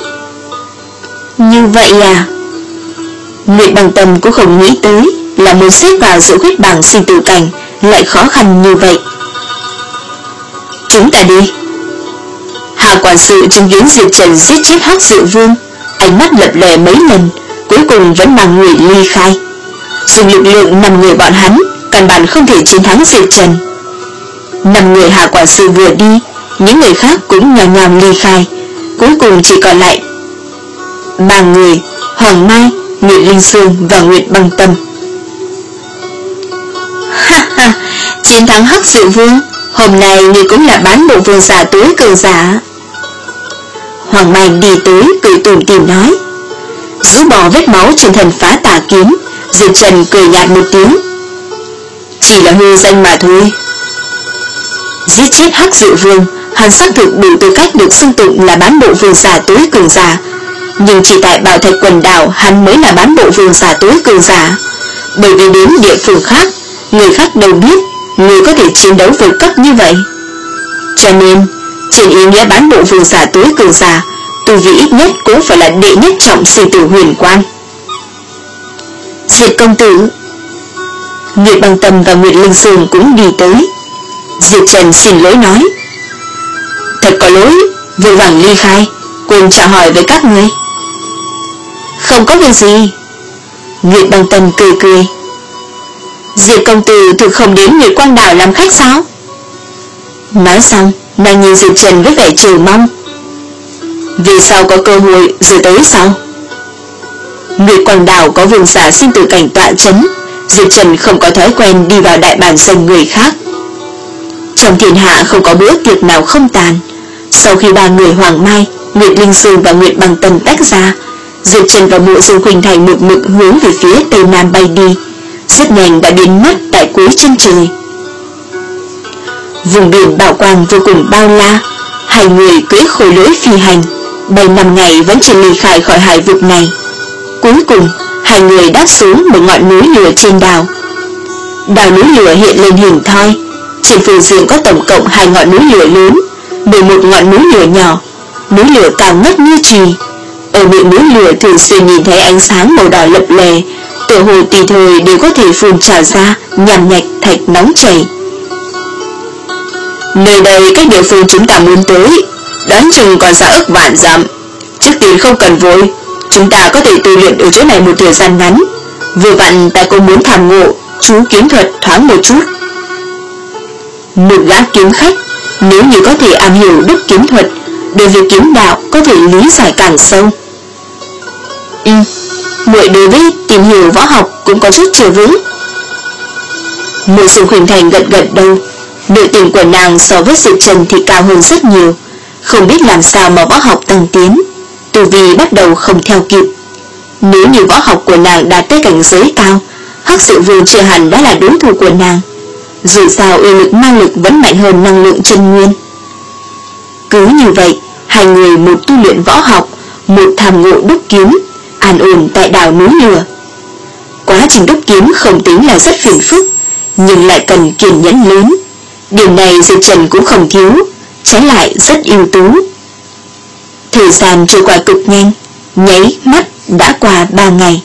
Như vậy à? Nguyệt Băng Tâm cũng không nghĩ tới là muốn xếp vào sự khuyết bảng sinh tử cảnh lại khó khăn như vậy. Chúng ta đi. Hà quản sự chứng kiến Diệp Trần giết chết Hắc Diệu Vương, ánh mắt lập lòe mấy lần, cuối cùng vẫn mang người ly khai. Dùng lực lượng năm người bọn hắn, căn bản không thể chiến thắng Diệp Trần. Năm người Hà quản sự vừa đi, những người khác cũng nhào nhào ly khai, cuối cùng chỉ còn lại ba người: Hoàng Mai, Nguyệt Linh Sương và Nguyệt Băng Tâm. Ha ha, chiến thắng Hắc Diệu Vương, hôm nay ngươi cũng là bán bộ vương giả tối cường giả. Hoàng Mai đi tới cười tủm tỉm nói. Rũ bỏ vết máu trên thần phá tà kiếm, Diệp Trần cười nhạt một tiếng. Chỉ là hư danh mà thôi. Giết chết Hắc Diệu Vương, hắn xác thực đủ tư cách được xưng tụng là bán bộ vương giả tối cường giả, nhưng chỉ tại Bảo Thạch quần đảo hắn mới là bán bộ vương giả tối cường giả. Bởi vì đến địa phương khác, người khác đâu biết người có thể chiến đấu vượt cấp như vậy. Cho nên trên ý nghĩa bán bộ vương giả tối cường giả, tu vi ít nhất cũng phải là đệ nhất trọng sinh tử huyền quan. Diệp công tử. Nguyệt Băng Tâm và Nguyệt Linh Sương cũng đi tới. Diệp Trần xin lỗi nói. Thật có lỗi, vội vàng ly khai, quên chào hỏi với các ngươi. Không có việc gì. Nguyệt Băng Tâm cười cười. Diệp công tử thực không đến Nguyệt Quang đảo làm khách sao? Nói xong, nàng nhìn Diệp Trần với vẻ chờ mong. Vì sao có cơ hội rồi tới sao? Nguyệt Quang Đào có vương giả sinh tử cảnh tọa chấn, Diệp Trần không có thói quen đi vào đại bản doanh người khác. Trong thiên hạ không có bữa tiệc nào không tàn. Sau khi ba người Hoàng Mai, Nguyệt Linh Sương và Nguyệt Bằng Tần tách ra, Diệp Trần và Mộ Dương Khuynh Thành một mực hướng về phía tây nam bay đi, rất nhanh đã biến mất tại cuối chân trời. Vùng biển bảo quang vô cùng bao la, hai người cưỡi khôi lỗi phi hành, bay năm ngày vẫn chưa ly khai khỏi hải vực này. Cuối cùng, hai người đáp xuống một ngọn núi lửa trên đảo. Đảo núi lửa hiện lên hình thoi, trên phương diện có tổng cộng hai ngọn núi lửa lớn, mười một ngọn núi lửa nhỏ, núi lửa cao ngất như chùy. Ở miệng núi lửa thường xuyên nhìn thấy ánh sáng màu đỏ lập lè, tựa hồ tùy thời đều có thể phun trào ra nhằm nhạch thạch nóng chảy. Nơi đây cách địa phương chúng ta muốn tới đoán chừng còn xa ức vạn dặm. Trước tiên không cần vội, chúng ta có thể tu luyện ở chỗ này một thời gian ngắn. Vừa vặn ta cũng muốn tham ngộ chú kiếm thuật thoáng một chút. Một gã kiếm khách, nếu như có thể am hiểu đức kiếm thuật, đối với kiếm đạo có thể lý giải càng sâu. Ừ, muội đối với tìm hiểu võ học cũng có chút chưa vững. Mộ Dương Khuynh Thành gật gật đầu. Nội tình của nàng so với Diệp Trần thì cao hơn rất nhiều, không biết làm sao mà võ học tăng tiến, tu vi bắt đầu không theo kịp. Nếu như võ học của nàng đạt tới cảnh giới cao, Hắc Sự Vương chưa hẳn đã là đối thủ của nàng. Dù sao uy lực ma lực vẫn mạnh hơn năng lượng chân nguyên. Cứ như vậy, hai người một tu luyện võ học, một tham ngộ đúc kiếm, an ổn tại đảo núi lửa. Quá trình đúc kiếm không tính là rất phiền phức, nhưng lại cần kiên nhẫn lớn. Điều này Diệp Trần cũng không thiếu, trái lại rất ưu tú. Thời gian trôi qua cực nhanh, nháy mắt đã qua ba ngày.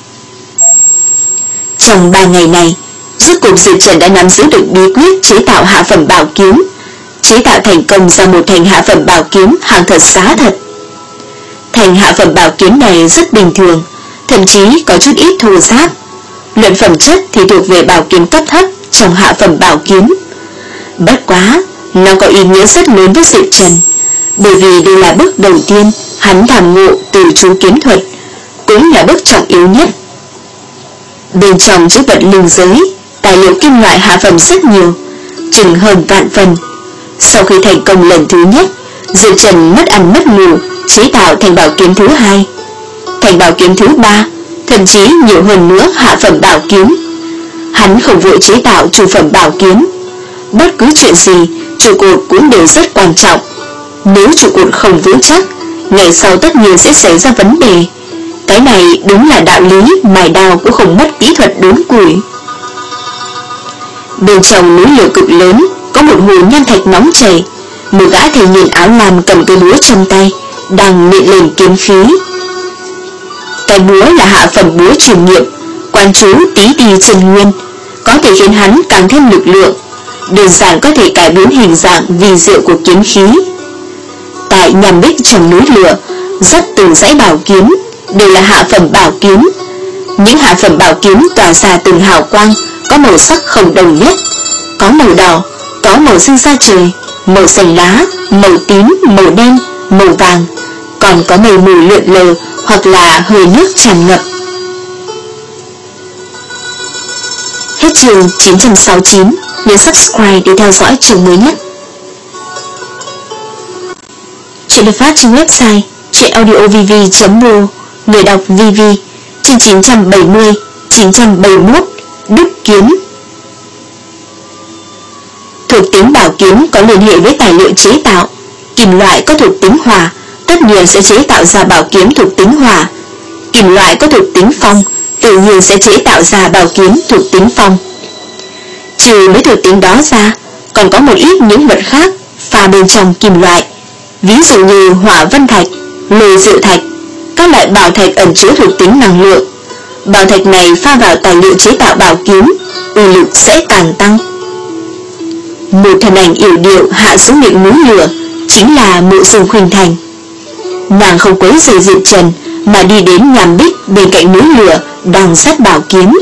Trong ba ngày này, rốt cuộc Diệp Trần đã nắm giữ được bí quyết chế tạo hạ phẩm bảo kiếm, chế tạo thành công ra một thành hạ phẩm bảo kiếm hàng thật giá thật. Thành hạ phẩm bảo kiếm này rất bình thường, thậm chí có chút ít thô ráp. Luận phẩm chất thì thuộc về bảo kiếm cấp thấp trong hạ phẩm bảo kiếm. Bất quá, nó có ý nghĩa rất lớn với Diệp Trần, bởi vì đây là bước đầu tiên hắn tham ngộ từ chú kiếm thuật, cũng là bước trọng yếu nhất. Bên trong chữ vật linh giới, tài liệu kim loại hạ phẩm rất nhiều, chừng hơn vạn phần. Sau khi thành công lần thứ nhất, Diệp Trần mất ăn mất ngủ chế tạo thành bảo kiếm thứ hai, thành bảo kiếm thứ ba, thậm chí nhiều hơn nữa hạ phẩm bảo kiếm. Hắn không vội chế tạo trung phẩm bảo kiếm. Bất cứ chuyện gì, trụ cột cũng đều rất quan trọng. Nếu trụ cột không vững chắc, ngày sau tất nhiên sẽ xảy ra vấn đề. Cái này đúng là đạo lý mài đao cũng không mất kỹ thuật đốn củi. Bên trong núi lửa cực lớn có một hồ nham thạch nóng chảy. Một gã thanh niên áo lam cầm cây búa trong tay, đang nện lên kiếm khí. Cái búa là hạ phẩm búa truyền nghiệp, quan chú tí đi chân nguyên, có thể khiến hắn càng thêm lực lượng, đơn giản có thể cải biến hình dạng vì diệu của kiếm khí. Tại nhằm bích trong núi lửa, rất từng dãy bảo kiếm đều là hạ phẩm bảo kiếm. Những hạ phẩm bảo kiếm tỏa ra từng hào quang, có màu sắc không đồng nhất, có màu đỏ, có màu xanh da trời, màu xanh lá, màu tím, màu đen, màu vàng, còn có mây mù lượn lờ hoặc là hơi nước tràn ngập. Hết chương chín trăm sáu mươi chín, nhấn subscribe để theo dõi chương mới nhất. Chuyện được phát trên website chuyện audio v v chấm r o, người đọc vê vê, chương chín trăm bảy mươi, chín trăm bảy mươi mốt, đúc kiếm. Thuộc tính bảo kiếm có liên hệ với tài liệu chế tạo. Kim loại có thuộc tính hỏa, tất nhiên sẽ chế tạo ra bảo kiếm thuộc tính hỏa. Kim loại có thuộc tính phong, tự nhiên sẽ chế tạo ra bảo kiếm thuộc tính phong. Trừ mấy thuộc tính đó ra, còn có một ít những vật khác pha bên trong kim loại, ví dụ như hỏa vân thạch, lôi diệu thạch, các loại bảo thạch ẩn chứa thuộc tính năng lượng. Bảo thạch này pha vào tài liệu chế tạo bảo kiếm, uy lực sẽ càng tăng. Một thân ảnh yểu điệu hạ xuống miệng núi lửa chính là Mộ Dương Khuynh Thành. Nàng không quấy rầy Diệp Trần mà đi đến nhàm bích bên cạnh núi lửa đang sát bảo kiếm.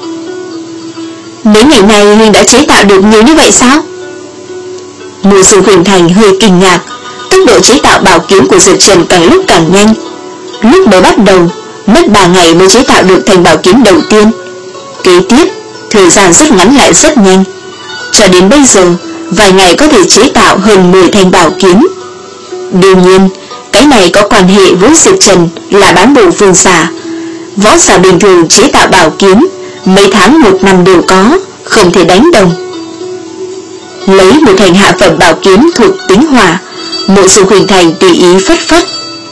Mấy ngày nay Huynh đã chế tạo được nhiều như vậy sao? Mộ Dương Khuynh Thành hơi kinh ngạc, Tốc độ chế tạo bảo kiếm của Diệp Trần càng lúc càng nhanh. Lúc mới bắt đầu, mất ba ngày mới chế tạo được thành bảo kiếm đầu tiên. Kế tiếp, thời gian rút ngắn lại rất nhanh. Cho đến bây giờ, vài ngày có thể chế tạo hơn mười thanh bảo kiếm. Đương nhiên, cái này có quan hệ với Diệp Trần là bán bộ phương xà. Võ giả bình thường chế tạo bảo kiếm mấy tháng một năm đều có, không thể đánh đồng. Lấy một thành hạ phẩm bảo kiếm thuộc tính hỏa, Mộ Dung Khuynh Thành tùy ý phất phất.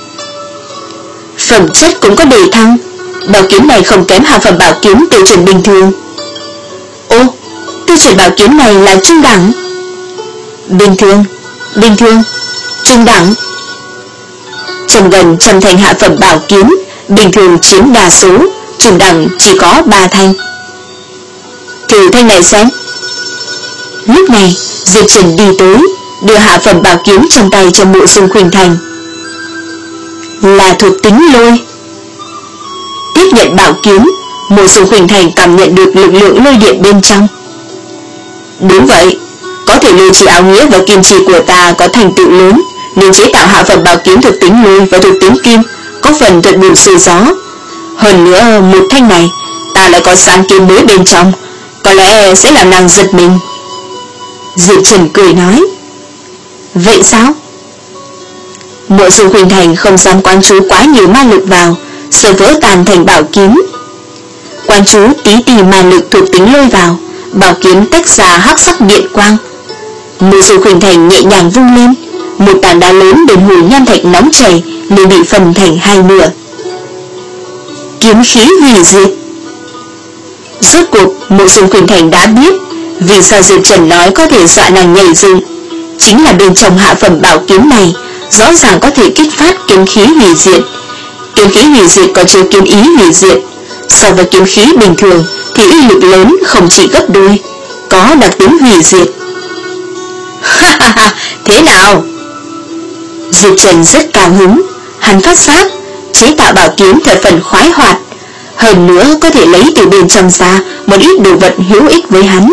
Phẩm chất cũng có đề thăng, bảo kiếm này không kém hạ phẩm bảo kiếm tiêu chuẩn bình thường. Ô, tiêu chuẩn bảo kiếm này là trung đẳng. Bình thường, bình thường, trung đẳng. Trong gần trăm thành hạ phẩm bảo kiếm, bình thường chiếm đa số, trung đẳng chỉ có ba thanh. Thử thanh này xem. Lúc này, Diệp Trần đi tới, đưa hạ phẩm bảo kiếm trong tay cho Mộ Dung Khuynh Thành. Là thuộc tính lôi. Tiếp nhận bảo kiếm, Mộ Dung Khuynh Thành cảm nhận được lực lượng lôi điện bên trong. Đúng vậy, có thể lôi trì áo nghĩa và kim trì của ta có thành tựu lớn, nên chế tạo hạ phẩm bảo kiếm thuộc tính lôi và thuộc tính kim có phần thuận buồm xuôi gió. Hơn nữa, một thanh này ta lại có sáng kiếm mới bên trong, có lẽ sẽ làm nàng giật mình. Diệp Trần cười nói. Vậy sao? Mộ Dung Khuynh Thành không dám quán chú quá nhiều ma lực vào, sợ vỡ tàn thành bảo kiếm. Quán chú tí tì ma lực thuộc tính lôi vào, bảo kiếm tách ra hắc sắc điện quang. Mộ Dung Khuynh Thành nhẹ nhàng vung lên, một tảng đá lớn bên hồ nham thạch nóng chảy liền bị phân thành hai nửa. Kiếm khí hủy diệt. Rốt cuộc Mộ Dung Khuynh Thành đã biết vì sao Diệp Trần nói có thể dọa nàng nhảy dựng, chính là bên trong hạ phẩm bảo kiếm này rõ ràng có thể kích phát kiếm khí hủy diệt. Kiếm khí hủy diệt có chứa kiếm ý hủy diệt, so với kiếm khí bình thường thì uy lực lớn không chỉ gấp đôi, có đặc tính hủy diệt. Ha ha ha, thế nào? Diệp Trần rất cao hứng, hắn phát giác chế tạo bảo kiếm thật phần khoái hoạt, hơn nữa có thể lấy từ bên trong ra một ít đồ vật hữu ích với hắn.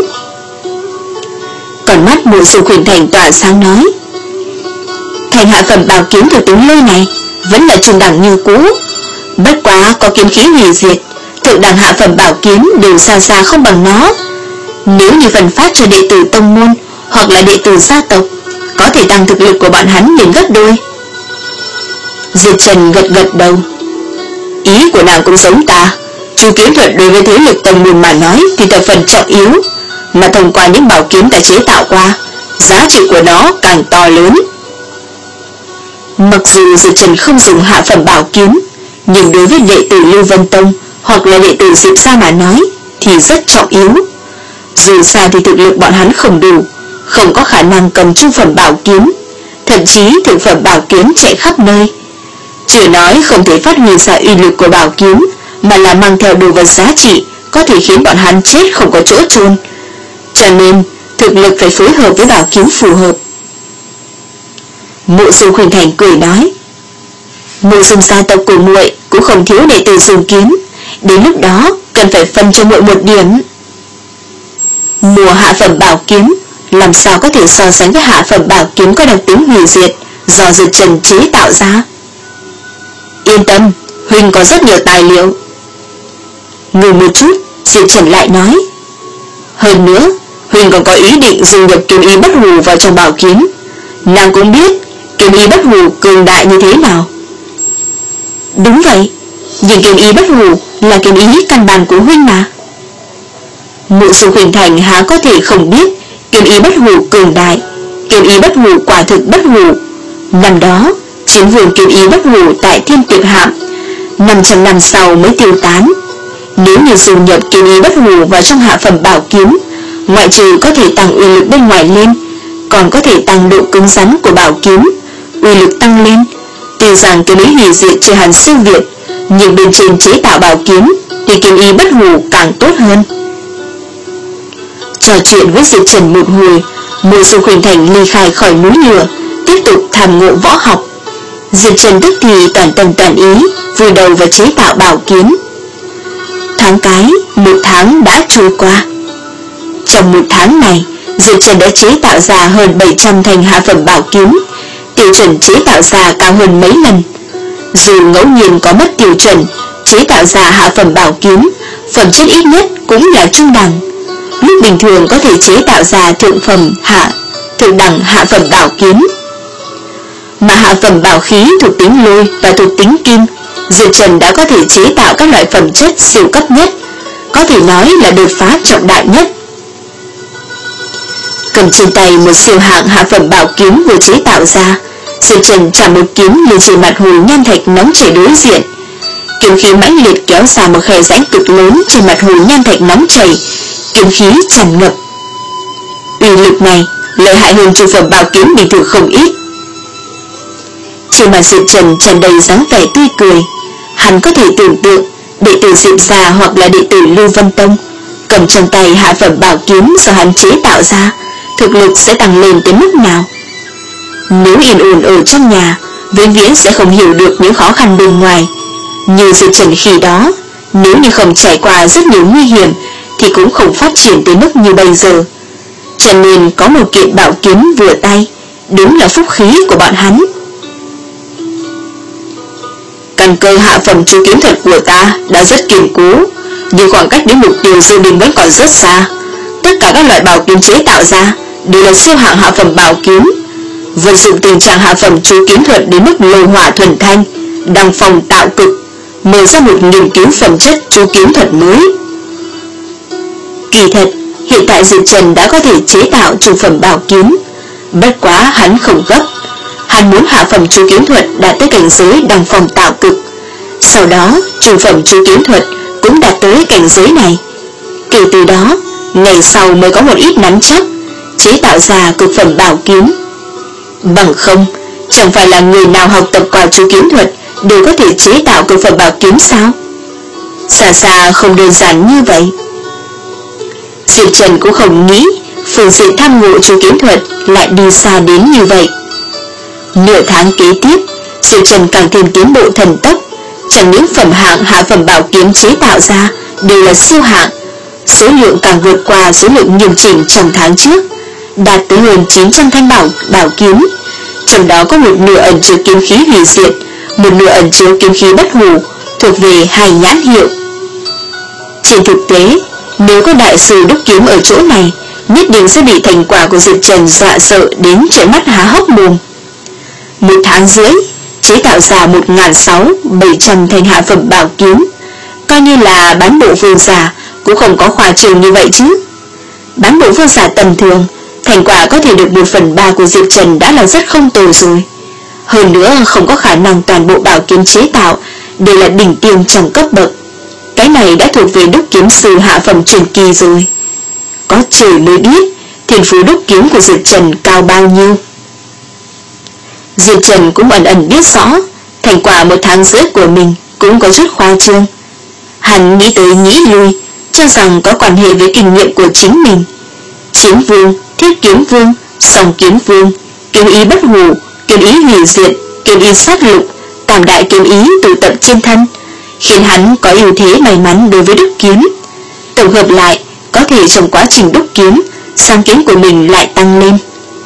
Còn mắt Mộ Dung Khuynh Thành tỏa sáng nói, thành hạ phẩm bảo kiếm thuộc tính lôi này vẫn là trung đẳng như cũ, bất quá có kiếm khí hủy diệt, thượng đẳng hạ phẩm bảo kiếm đều xa xa không bằng nó. Nếu như phân phát cho đệ tử tông môn hoặc là đệ tử gia tộc, có thể tăng thực lực của bọn hắn lên gấp đôi. Diệp Trần gật gật đầu. Ý của nàng cũng giống ta, chú kiếm thuật đối với thế lực tông môn mà nói thì thập phần trọng yếu, mà thông qua những bảo kiếm ta chế tạo qua, giá trị của nó càng to lớn. Mặc dù Diệp Trần không dùng hạ phẩm bảo kiếm, nhưng đối với đệ tử Lưu Vân Tông hoặc là đệ tử Diệp Gia mà nói thì rất trọng yếu. Dù sao thì thực lực bọn hắn không đủ, không có khả năng cầm trung phẩm bảo kiếm, thậm chí thượng phẩm bảo kiếm chạy khắp nơi. Chưa nói không thể phát huy ra uy lực của bảo kiếm, mà là mang theo đồ vật giá trị có thể khiến bọn hắn chết không có chỗ chôn. Cho nên thực lực phải phối hợp với bảo kiếm phù hợp. Mộ Dung Khuynh Thành cười nói, Mộ Dung gia tộc của muội cũng không thiếu đệ tử dùng kiếm, đến lúc đó cần phải phân cho muội một điểm. Mùa hạ phẩm bảo kiếm làm sao có thể so sánh với hạ phẩm bảo kiếm có đặc tính hủy diệt do Diệp Trần chế tạo ra. Yên tâm, huynh có rất nhiều tài liệu. Ngừng một chút, Diệp Trần lại nói, hơn nữa huynh còn có ý định dùng nhập kiếm ý bất hủ vào trong bảo kiếm. Nàng cũng biết kiếm ý bất hủ cường đại như thế nào. Đúng vậy, nhưng kiếm ý bất hủ là kiếm ý căn bản của huynh mà. Mộ Dung Khuynh Thành há có thể không biết kiếm ý bất hủ cường đại. Kiếm ý bất hủ quả thực bất hủ. Năm đó chiến vương kiếm ý bất hủ tại Thiên Tuyệt Hạm năm trăm năm sau mới tiêu tán. Nếu như dùng nhập kiếm ý bất hủ vào trong hạ phẩm bảo kiếm, ngoại trừ có thể tăng uy lực bên ngoài lên, còn có thể tăng độ cứng rắn của bảo kiếm, uy lực tăng lên. Tuy rằng kiếm ý hủy diệt chưa hẳn siêu việt, nhưng bên trên chế tạo bảo kiếm thì kiếm ý bất hủ càng tốt hơn. Trò chuyện với Diệp Trần một hồi, Mộ Dung Khuynh Thành ly khai khỏi núi lửa, tiếp tục tham ngộ võ học. Diệp Trần tức thì toàn tâm toàn ý vùi đầu vào chế tạo bảo kiếm. Tháng cái, một tháng đã trôi qua. Trong một tháng này, Diệp Trần đã chế tạo ra hơn bảy trăm thanh hạ phẩm bảo kiếm, tiêu chuẩn chế tạo ra cao hơn mấy lần. Dù ngẫu nhiên có mất tiêu chuẩn, chế tạo ra hạ phẩm bảo kiếm, phẩm chất ít nhất cũng là trung đẳng. Lúc bình thường có thể chế tạo ra thượng phẩm hạ thượng đẳng hạ phẩm bảo kiếm. Mà hạ phẩm bảo khí thuộc tính lôi và thuộc tính kim, Diệp Trần đã có thể chế tạo các loại phẩm chất siêu cấp nhất, có thể nói là đột phá trọng đại nhất. Cầm trên tay một siêu hạng hạ phẩm bảo kiếm vừa chế tạo ra, Diệp Trần chạm một kiếm lên trên mặt hồ nham thạch nóng chảy đối diện. Kiếm khí mãnh liệt kéo ra một khe rãnh cực lớn trên mặt hồ nham thạch nóng chảy, kiếm khí tràn ngập. Uy lực này lợi hại hơn trung phẩm bảo kiếm bình thường không ít. Trên mặt Diệp Trần tràn đầy dáng vẻ tươi cười. Hắn có thể tưởng tượng đệ tử Diệp gia hoặc là đệ tử Lưu Vân Tông cầm trong tay hạ phẩm bảo kiếm do hắn chế tạo ra, thực lực sẽ tăng lên tới mức nào. Nếu yên ổn ở trong nhà, vĩnh viễn sẽ không hiểu được những khó khăn bên ngoài. Như Diệp Trần khi đó, nếu như không trải qua rất nhiều nguy hiểm thì cũng không phát triển tới mức như bây giờ. Cho nên có một kiện bảo kiếm vừa tay, đúng là phúc khí của bọn hắn. Căn cơ hạ phẩm chú kiếm thuật của ta đã rất kiên cố, nhưng khoảng cách đến mục tiêu dự định vẫn còn rất xa. Tất cả các loại bảo kiếm chế tạo ra đều là siêu hạng hạ phẩm bảo kiếm, vận dụng tình trạng hạ phẩm chú kiếm thuật đến mức lôi hỏa thuần thanh, đăng phong tạo cực, mở ra một nghiên cứu phẩm chất chú kiếm thuật mới. Kỳ thật, hiện tại Diệp Trần đã có thể chế tạo trung phẩm bảo kiếm, bất quá hắn không gấp. Hắn muốn hạ phẩm chú kiếm thuật đạt tới cảnh giới đăng phong tạo cực, sau đó trung phẩm chú kiếm thuật cũng đạt tới cảnh giới này. Kể từ đó, ngày sau mới có một ít nắm chắc chế tạo ra cực phẩm bảo kiếm. Bằng không, chẳng phải là người nào học tập qua chú kiếm thuật đều có thể chế tạo cực phẩm bảo kiếm sao? Xa xa không đơn giản như vậy. Diệp Trần cũng không nghĩ phương diện tham ngộ chú kiếm thuật lại đi xa đến như vậy. Nửa tháng kế tiếp, Diệp Trần càng thêm tiến bộ thần tốc. Chẳng những phẩm hạng hạ phẩm bảo kiếm chế tạo ra đều là siêu hạng, số lượng càng vượt qua số lượng nghiêm chỉnh trong tháng trước, đạt tới hơn chín trăm thanh bảo bảo kiếm. Trong đó có một nửa ẩn chứa kiếm khí hủy diệt, một nửa ẩn chứa kiếm khí bất hủ, thuộc về hai nhãn hiệu. Trên thực tế, nếu có đại sư đúc kiếm ở chỗ này, nhất định sẽ bị thành quả của Diệp Trần dọa sợ đến trợn mắt há hốc mồm. Một tháng rưỡi, chế tạo ra một nghìn sáu trăm bảy trăm thanh hạ phẩm bảo kiếm, coi như là bán bộ vương giả cũng không có khoa trương như vậy chứ. Bán bộ vương giả tầm thường, thành quả có thể được một phần ba của Diệp Trần đã là rất không tồi rồi. Hơn nữa không có khả năng toàn bộ bảo kiếm chế tạo đều là đỉnh tiêm trong cấp bậc. Cái này đã thuộc về đúc kiếm sư hạ phẩm truyền kỳ rồi. Có trời mới biết thiên phú đúc kiếm của Diệp Trần cao bao nhiêu. Diệp Trần cũng ẩn ẩn biết rõ thành quả một tháng rưỡi của mình cũng có chút khoa trương. Hắn nghĩ tới nghĩ lui, cho rằng có quan hệ với kinh nghiệm của chính mình. Chiến vương, thiết kiếm vương, song kiếm vương, kiếm ý bất hủ, kiếm ý hủy diệt, kiếm ý sát lục, tam đại kiếm ý tụ tập trên thân, khiến hắn có ưu thế may mắn đối với đúc kiếm. Tổng hợp lại, có thể trong quá trình đúc kiếm, sáng kiến của mình lại tăng lên.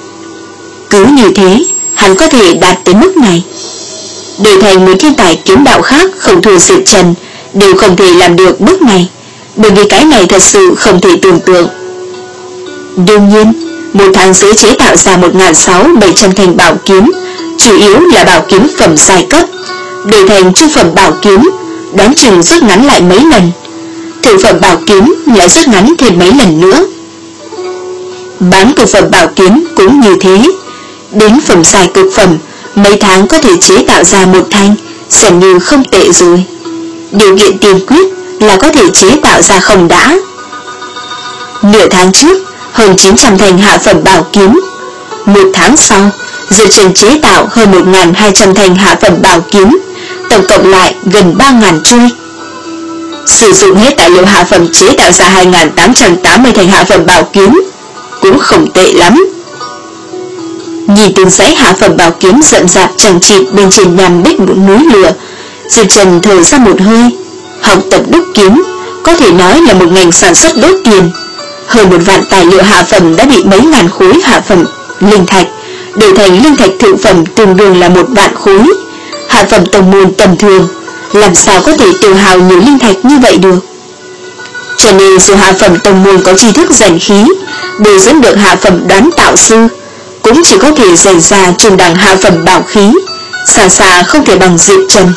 Cứ như thế, hắn có thể đạt tới mức này. Đổi thành một thiên tài kiếm đạo khác không thua Diệp Trần đều không thể làm được bước này, bởi vì cái này thật sự không thể tưởng tượng. Đương nhiên, một tháng rưỡi chế tạo ra một nghìn sáu trăm bảy trăm thanh bảo kiếm, chủ yếu là bảo kiếm phẩm giai cấp. Đổi thành trung phẩm bảo kiếm, đoán chừng rút ngắn lại mấy lần. Thượng phẩm bảo kiếm lại rút ngắn thêm mấy lần nữa. Bán cực phẩm bảo kiếm cũng như thế. Đến phẩm giai cực phẩm, mấy tháng có thể chế tạo ra một thanh, xem như không tệ rồi. Điều kiện tiên quyết là có thể chế tạo ra không đã. Nửa tháng trước, hơn chín trăm thanh hạ phẩm bảo kiếm. Một tháng sau, Diệp Trần chế tạo hơn một nghìn hai trăm thanh hạ phẩm bảo kiếm, tổng cộng lại gần ba nghìn chuôi. Sử dụng hết tài liệu hạ phẩm chế tạo ra hai nghìn tám trăm tám mươi thanh hạ phẩm bảo kiếm, cũng không tệ lắm. Nhìn từng dãy hạ phẩm bảo kiếm rậm rạp chằng chịt bên trên nham bích một núi lửa, Diệp Trần thở ra một hơi. Học tập đúc kiếm có thể nói là một ngành sản xuất đốt tiền. Hơn một vạn tài liệu hạ phẩm đã bị mấy ngàn khối hạ phẩm linh thạch đổi thành linh thạch thượng phẩm tương đương là một vạn khối. Hạ phẩm tông môn tầm thường làm sao có thể tiêu hao nhiều linh thạch như vậy được. Cho nên dù hạ phẩm tông môn có tri thức rèn khí, bồi dưỡng được hạ phẩm đoán tạo sư, cũng chỉ có thể rèn ra trung đẳng hạ phẩm bảo khí, xa xa không thể bằng Diệp Trần.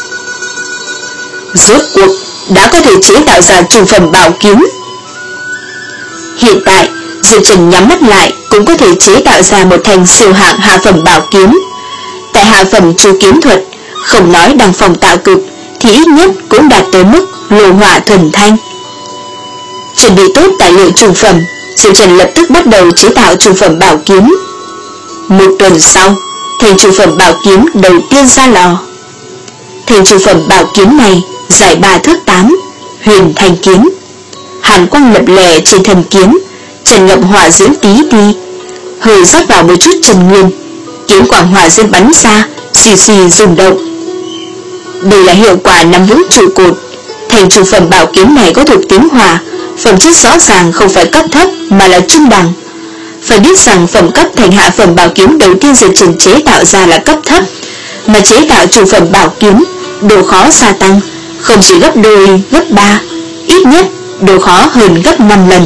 Rốt cuộc đã có thể chế tạo ra trung phẩm bảo kiếm. Hiện tại Diệp Trần nhắm mắt lại cũng có thể chế tạo ra một thành siêu hạng hạ phẩm bảo kiếm. Tại hạ phẩm chu kiếm thuật, không nói đăng phong tạo cực thì ít nhất cũng đạt tới mức lô hỏa thuần thanh. Chuẩn bị tốt tài liệu trung phẩm, Diệp Trần lập tức bắt đầu chế tạo trung phẩm bảo kiếm. Một tuần sau, thành trung phẩm bảo kiếm đầu tiên ra lò. Thành trung phẩm bảo kiếm này dài ba thước tám, huyền thanh kiếm, hàn quang lập lòe trên thân kiếm, trần ngập hỏa diễm tí ti, hơi rót vào một chút trần nguyên, kiếm quang hỏa diễm bắn ra, xì xì rung động. Đây là hiệu quả nắm vững trụ cột. Thành trung phẩm bảo kiếm này có thuộc tính hỏa, phẩm chất rõ ràng không phải cấp thấp mà là trung đẳng. Phải biết rằng phẩm cấp thành hạ phẩm bảo kiếm đầu tiên Diệp Trần chế tạo ra là cấp thấp, mà chế tạo trung phẩm bảo kiếm độ khó gia tăng, không chỉ gấp đôi, gấp ba, ít nhất độ khó hơn gấp năm lần.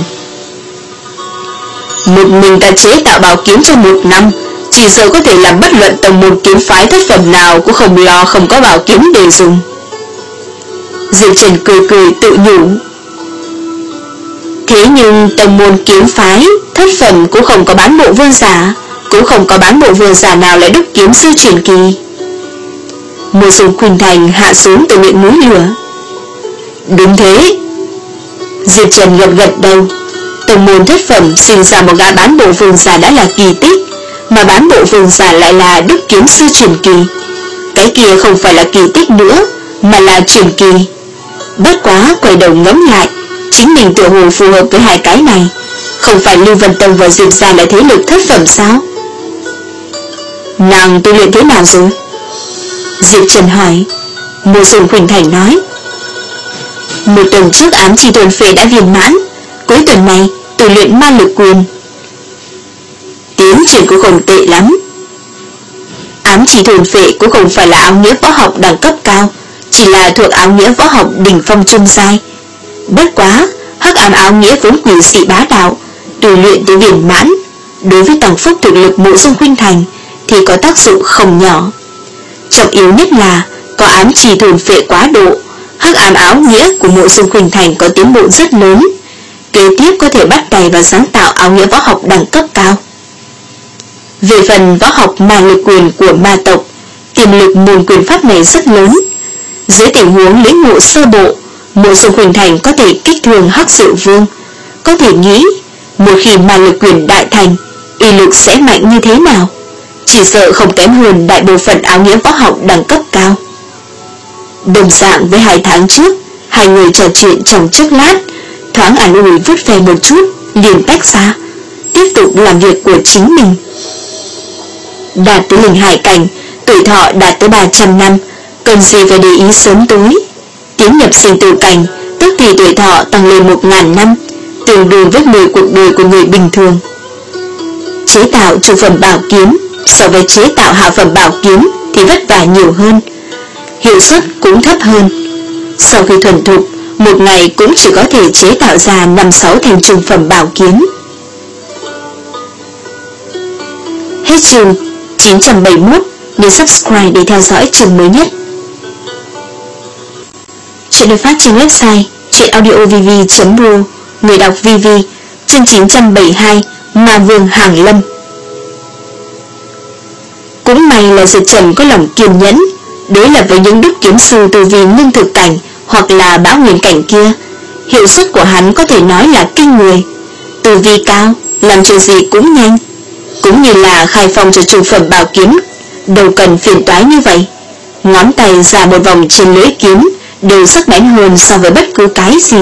Một mình ta chế tạo bảo kiếm trong một năm, chỉ sợ có thể làm bất luận tông môn kiếm phái thất phẩm nào cũng không lo không có bảo kiếm để dùng. Diệp Trần cười cười tự nhủ. Thế nhưng tông môn kiếm phái thất phẩm cũng không có bán bộ vương giả, cũng không có bán bộ vương giả nào lại đúc kiếm sư truyền kỳ. Mùa Dung Khuynh Thành hạ xuống từ miệng núi lửa. Đúng thế. Diệp Trần gật gật đầu. Tông môn thất phẩm sinh ra một gã bán bộ vương giả đã là kỳ tích, mà bán bộ vương giả lại là đúc kiếm sư truyền kỳ. Cái kia không phải là kỳ tích nữa, mà là truyền kỳ. Bất quá quay đầu ngẫm lại, chính mình tựa hồ phù hợp với hai cái này. Không phải Lưu Vân Tông và Diệp gia là thế lực thất phẩm sao? Nàng tu luyện thế nào rồi? Diệp Trần hỏi. Mùa Dung Khuynh Thành nói, một tuần trước ám chi thuần phệ đã viên mãn, cuối tuần này tu luyện ma lực quyền. Tiến triển cũng không tệ lắm. Ám chỉ thuần phệ cũng không phải là áo nghĩa võ học đẳng cấp cao, chỉ là thuộc áo nghĩa võ học đỉnh phong trung giai. Bất quá, hắc ám áo nghĩa vốn quỷ dị bá đạo, tu luyện tới viên mãn, đối với tăng phúc thực lực Mộ Dung Khuynh Thành thì có tác dụng không nhỏ. Trọng yếu nhất là có ám chỉ thuần phệ quá độ, hắc ám áo nghĩa của Mộ Dung Khuynh Thành có tiến bộ rất lớn, kế tiếp có thể bắt tay vào sáng tạo áo nghĩa võ học đẳng cấp cao. Về phần võ học ma lực quyền của ma tộc, tiềm lực môn quyền pháp này rất lớn. Dưới tình huống lĩnh ngộ sơ bộ, Mộ Dung Khuynh Thành có thể kích thương Hắc Diệu Vương. Có thể nghĩ, một khi ma lực quyền đại thành, uy lực sẽ mạnh như thế nào? Chỉ sợ không kém hơn đại bộ phận áo nghĩa võ học đẳng cấp cao. Đồng dạng với hai tháng trước, hai người trò chuyện trong chốc lát, thoáng an ủi vút về một chút, liền tách ra, tiếp tục làm việc của chính mình. Đạt tới linh hải cảnh, tuổi thọ đạt tới ba trăm năm, cần gì phải để ý sớm tối. Tiến nhập sinh tử cảnh, tức thì tuổi thọ tăng lên một ngàn năm, tương đương với mười cuộc đời của người bình thường. Chế tạo trung phẩm bảo kiếm so với chế tạo hạ phẩm bảo kiếm thì vất vả nhiều hơn, hiệu suất cũng thấp hơn. Sau khi thuần thục, một ngày cũng chỉ có thể chế tạo ra năm sáu thành trung phẩm bảo kiếm. Hết chương chín trăm bảy mươi mốt, nhấn subscribe để theo dõi chương mới nhất. Chuyện được phát trên website chuyenaudiovv chấm ro, người đọc vê vê, chương chín trăm bảy mươi hai, Ma Vương Hàng Lâm. Cũng may là Diệp Trần có lòng kiên nhẫn, đối lập với những đức kiếm sư tu vi ngưng thực cảnh hoặc là bão nguyên cảnh kia, hiệu suất của hắn có thể nói là kinh người. Tu vi cao, làm chuyện gì cũng nhanh, cũng như là khai phong cho trung phẩm bảo kiếm, đâu cần phiền toái như vậy. Ngón tay ra một vòng trên lưỡi kiếm đều sắc bén hơn so với bất cứ cái gì.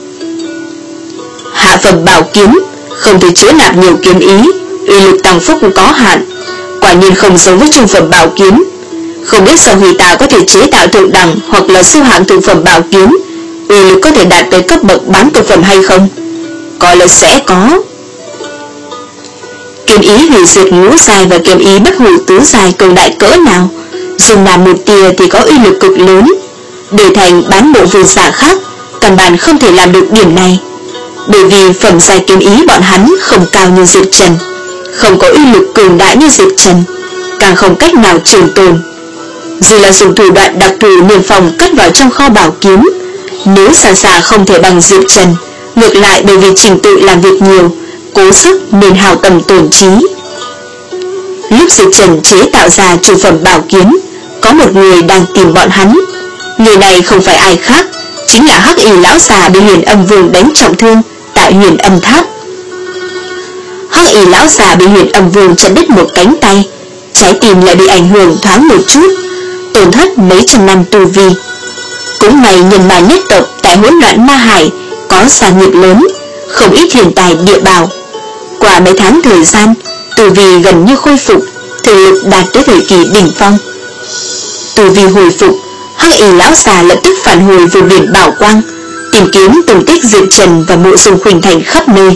Hạ phẩm bảo kiếm không thể chứa nạp nhiều kiếm ý, uy lực tăng phúc có hạn, quả nhiên không giống với trung phẩm bảo kiếm. Không biết sau khi ta có thể chế tạo thượng đẳng hoặc là siêu hạng thượng phẩm bảo kiếm, uy lực có thể đạt tới cấp bậc bán cực phẩm hay không? Coi là sẽ có. Kế Kiếm ý hủy diệt ngũ giai và kiếm ý bất hủ tứ giai cường đại cỡ nào, dùng làm một tia thì có uy lực cực lớn. Đổi thành bán bộ vương giả khác, căn bản không thể làm được điểm này, bởi vì phẩm giai kiếm ý bọn hắn không cao như Diệp Trần, không có uy lực cường đại như Diệp Trần, càng không cách nào trường tồn. Dù là dùng thủ đoạn đặc thù niêm phong cất vào trong kho bảo kiếm, nếu xa xa không thể bằng Diệp Trần, ngược lại bởi vì trình tự làm việc nhiều, cố sức nên hào tâm tổn trí. Lúc Diệp Trần chế tạo ra chủ phẩm bảo kiếm, có một người đang tìm bọn hắn. Người này không phải ai khác, chính là Hắc Y lão già bị Huyền Âm Vương đánh trọng thương tại Huyền Âm Tháp. Hắc Y lão già bị Huyền Âm Vương chặt đứt một cánh tay, trái tim lại bị ảnh hưởng thoáng một chút, tổn thất mấy trăm năm tu vi. Cũng may nhân ma nhất tộc tại hỗn loạn ma hải có gia nghiệp lớn, không ít thiên tài địa bảo. Qua mấy tháng thời gian, tu vi gần như khôi phục, thực lực đạt tới thời kỳ đỉnh phong. Tu vi hồi phục, Hắc Y lão già lập tức phản hồi về biển Bảo Quang, tìm kiếm tung tích Diệp Trần và Mộ Dung Khuynh Thành khắp nơi.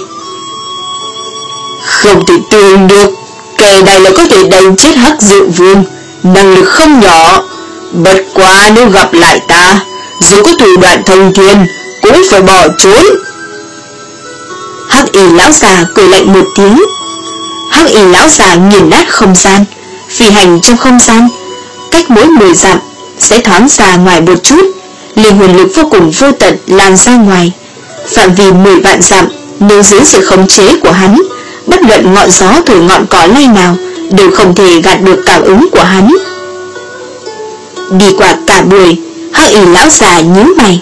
Không thể tưởng được, kẻ này là có thể đánh chết Hắc Diệu Vương, năng lực không nhỏ. Bất quá nếu gặp lại ta, dù có thủ đoạn thông thiên cũng phải bỏ trốn. Hắc Y lão già cười lạnh một tiếng. Hắc Y lão già nghiền nát không gian, phi hành trong không gian, cách mỗi mười dặm sẽ thoáng ra ngoài một chút, linh hồn lực vô cùng vô tận lan ra ngoài, phạm vi mười vạn dặm. Nếu dưới sự khống chế của hắn, bất luận ngọn gió thổi ngọn cỏ lay nào đều không thể gạt được cảm ứng của hắn. Đi qua cả buổi, Hắc Y lão già nhíu mày.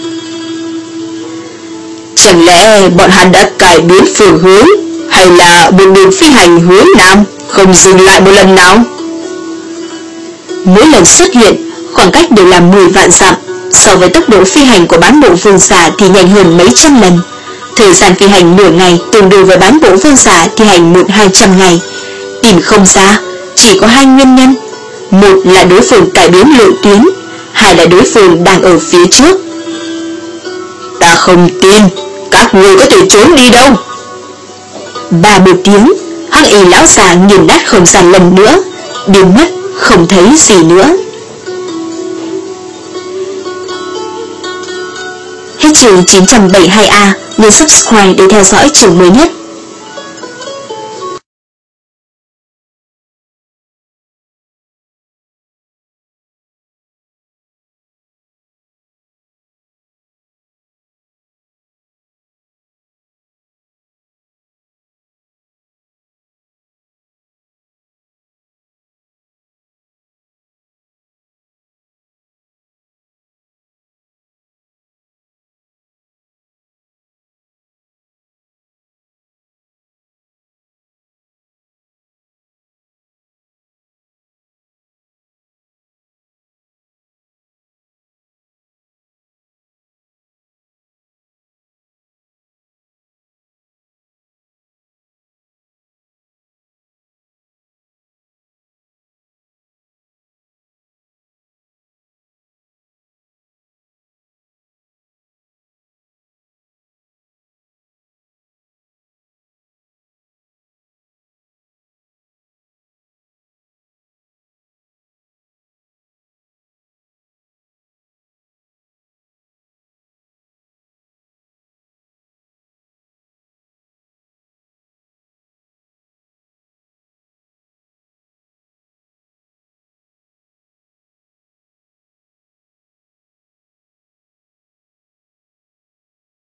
Chẳng lẽ bọn hắn đã cải biến phương hướng, hay là một đường phi hành hướng nam, không dừng lại một lần nào? Mỗi lần xuất hiện, khoảng cách đều là mười vạn dặm, so với tốc độ phi hành của bán bộ vương giả thì nhanh hơn mấy trăm lần. Thời gian phi hành nửa ngày tương đương với bán bộ vương giả thi hành một hai trăm ngày. Tìm không ra, chỉ có hai nguyên nhân. Một là đối phương cải biến lộ tuyến, hai là đối phương đang ở phía trước. Ta không tin, các người có thể trốn đi đâu. Ba một tiếng, Hắc Y lão già nghiền nát không gian lần nữa, biến mất không thấy gì nữa. Hết chương chín trăm bảy mươi hai A, nhấn subscribe để theo dõi chương mới nhất.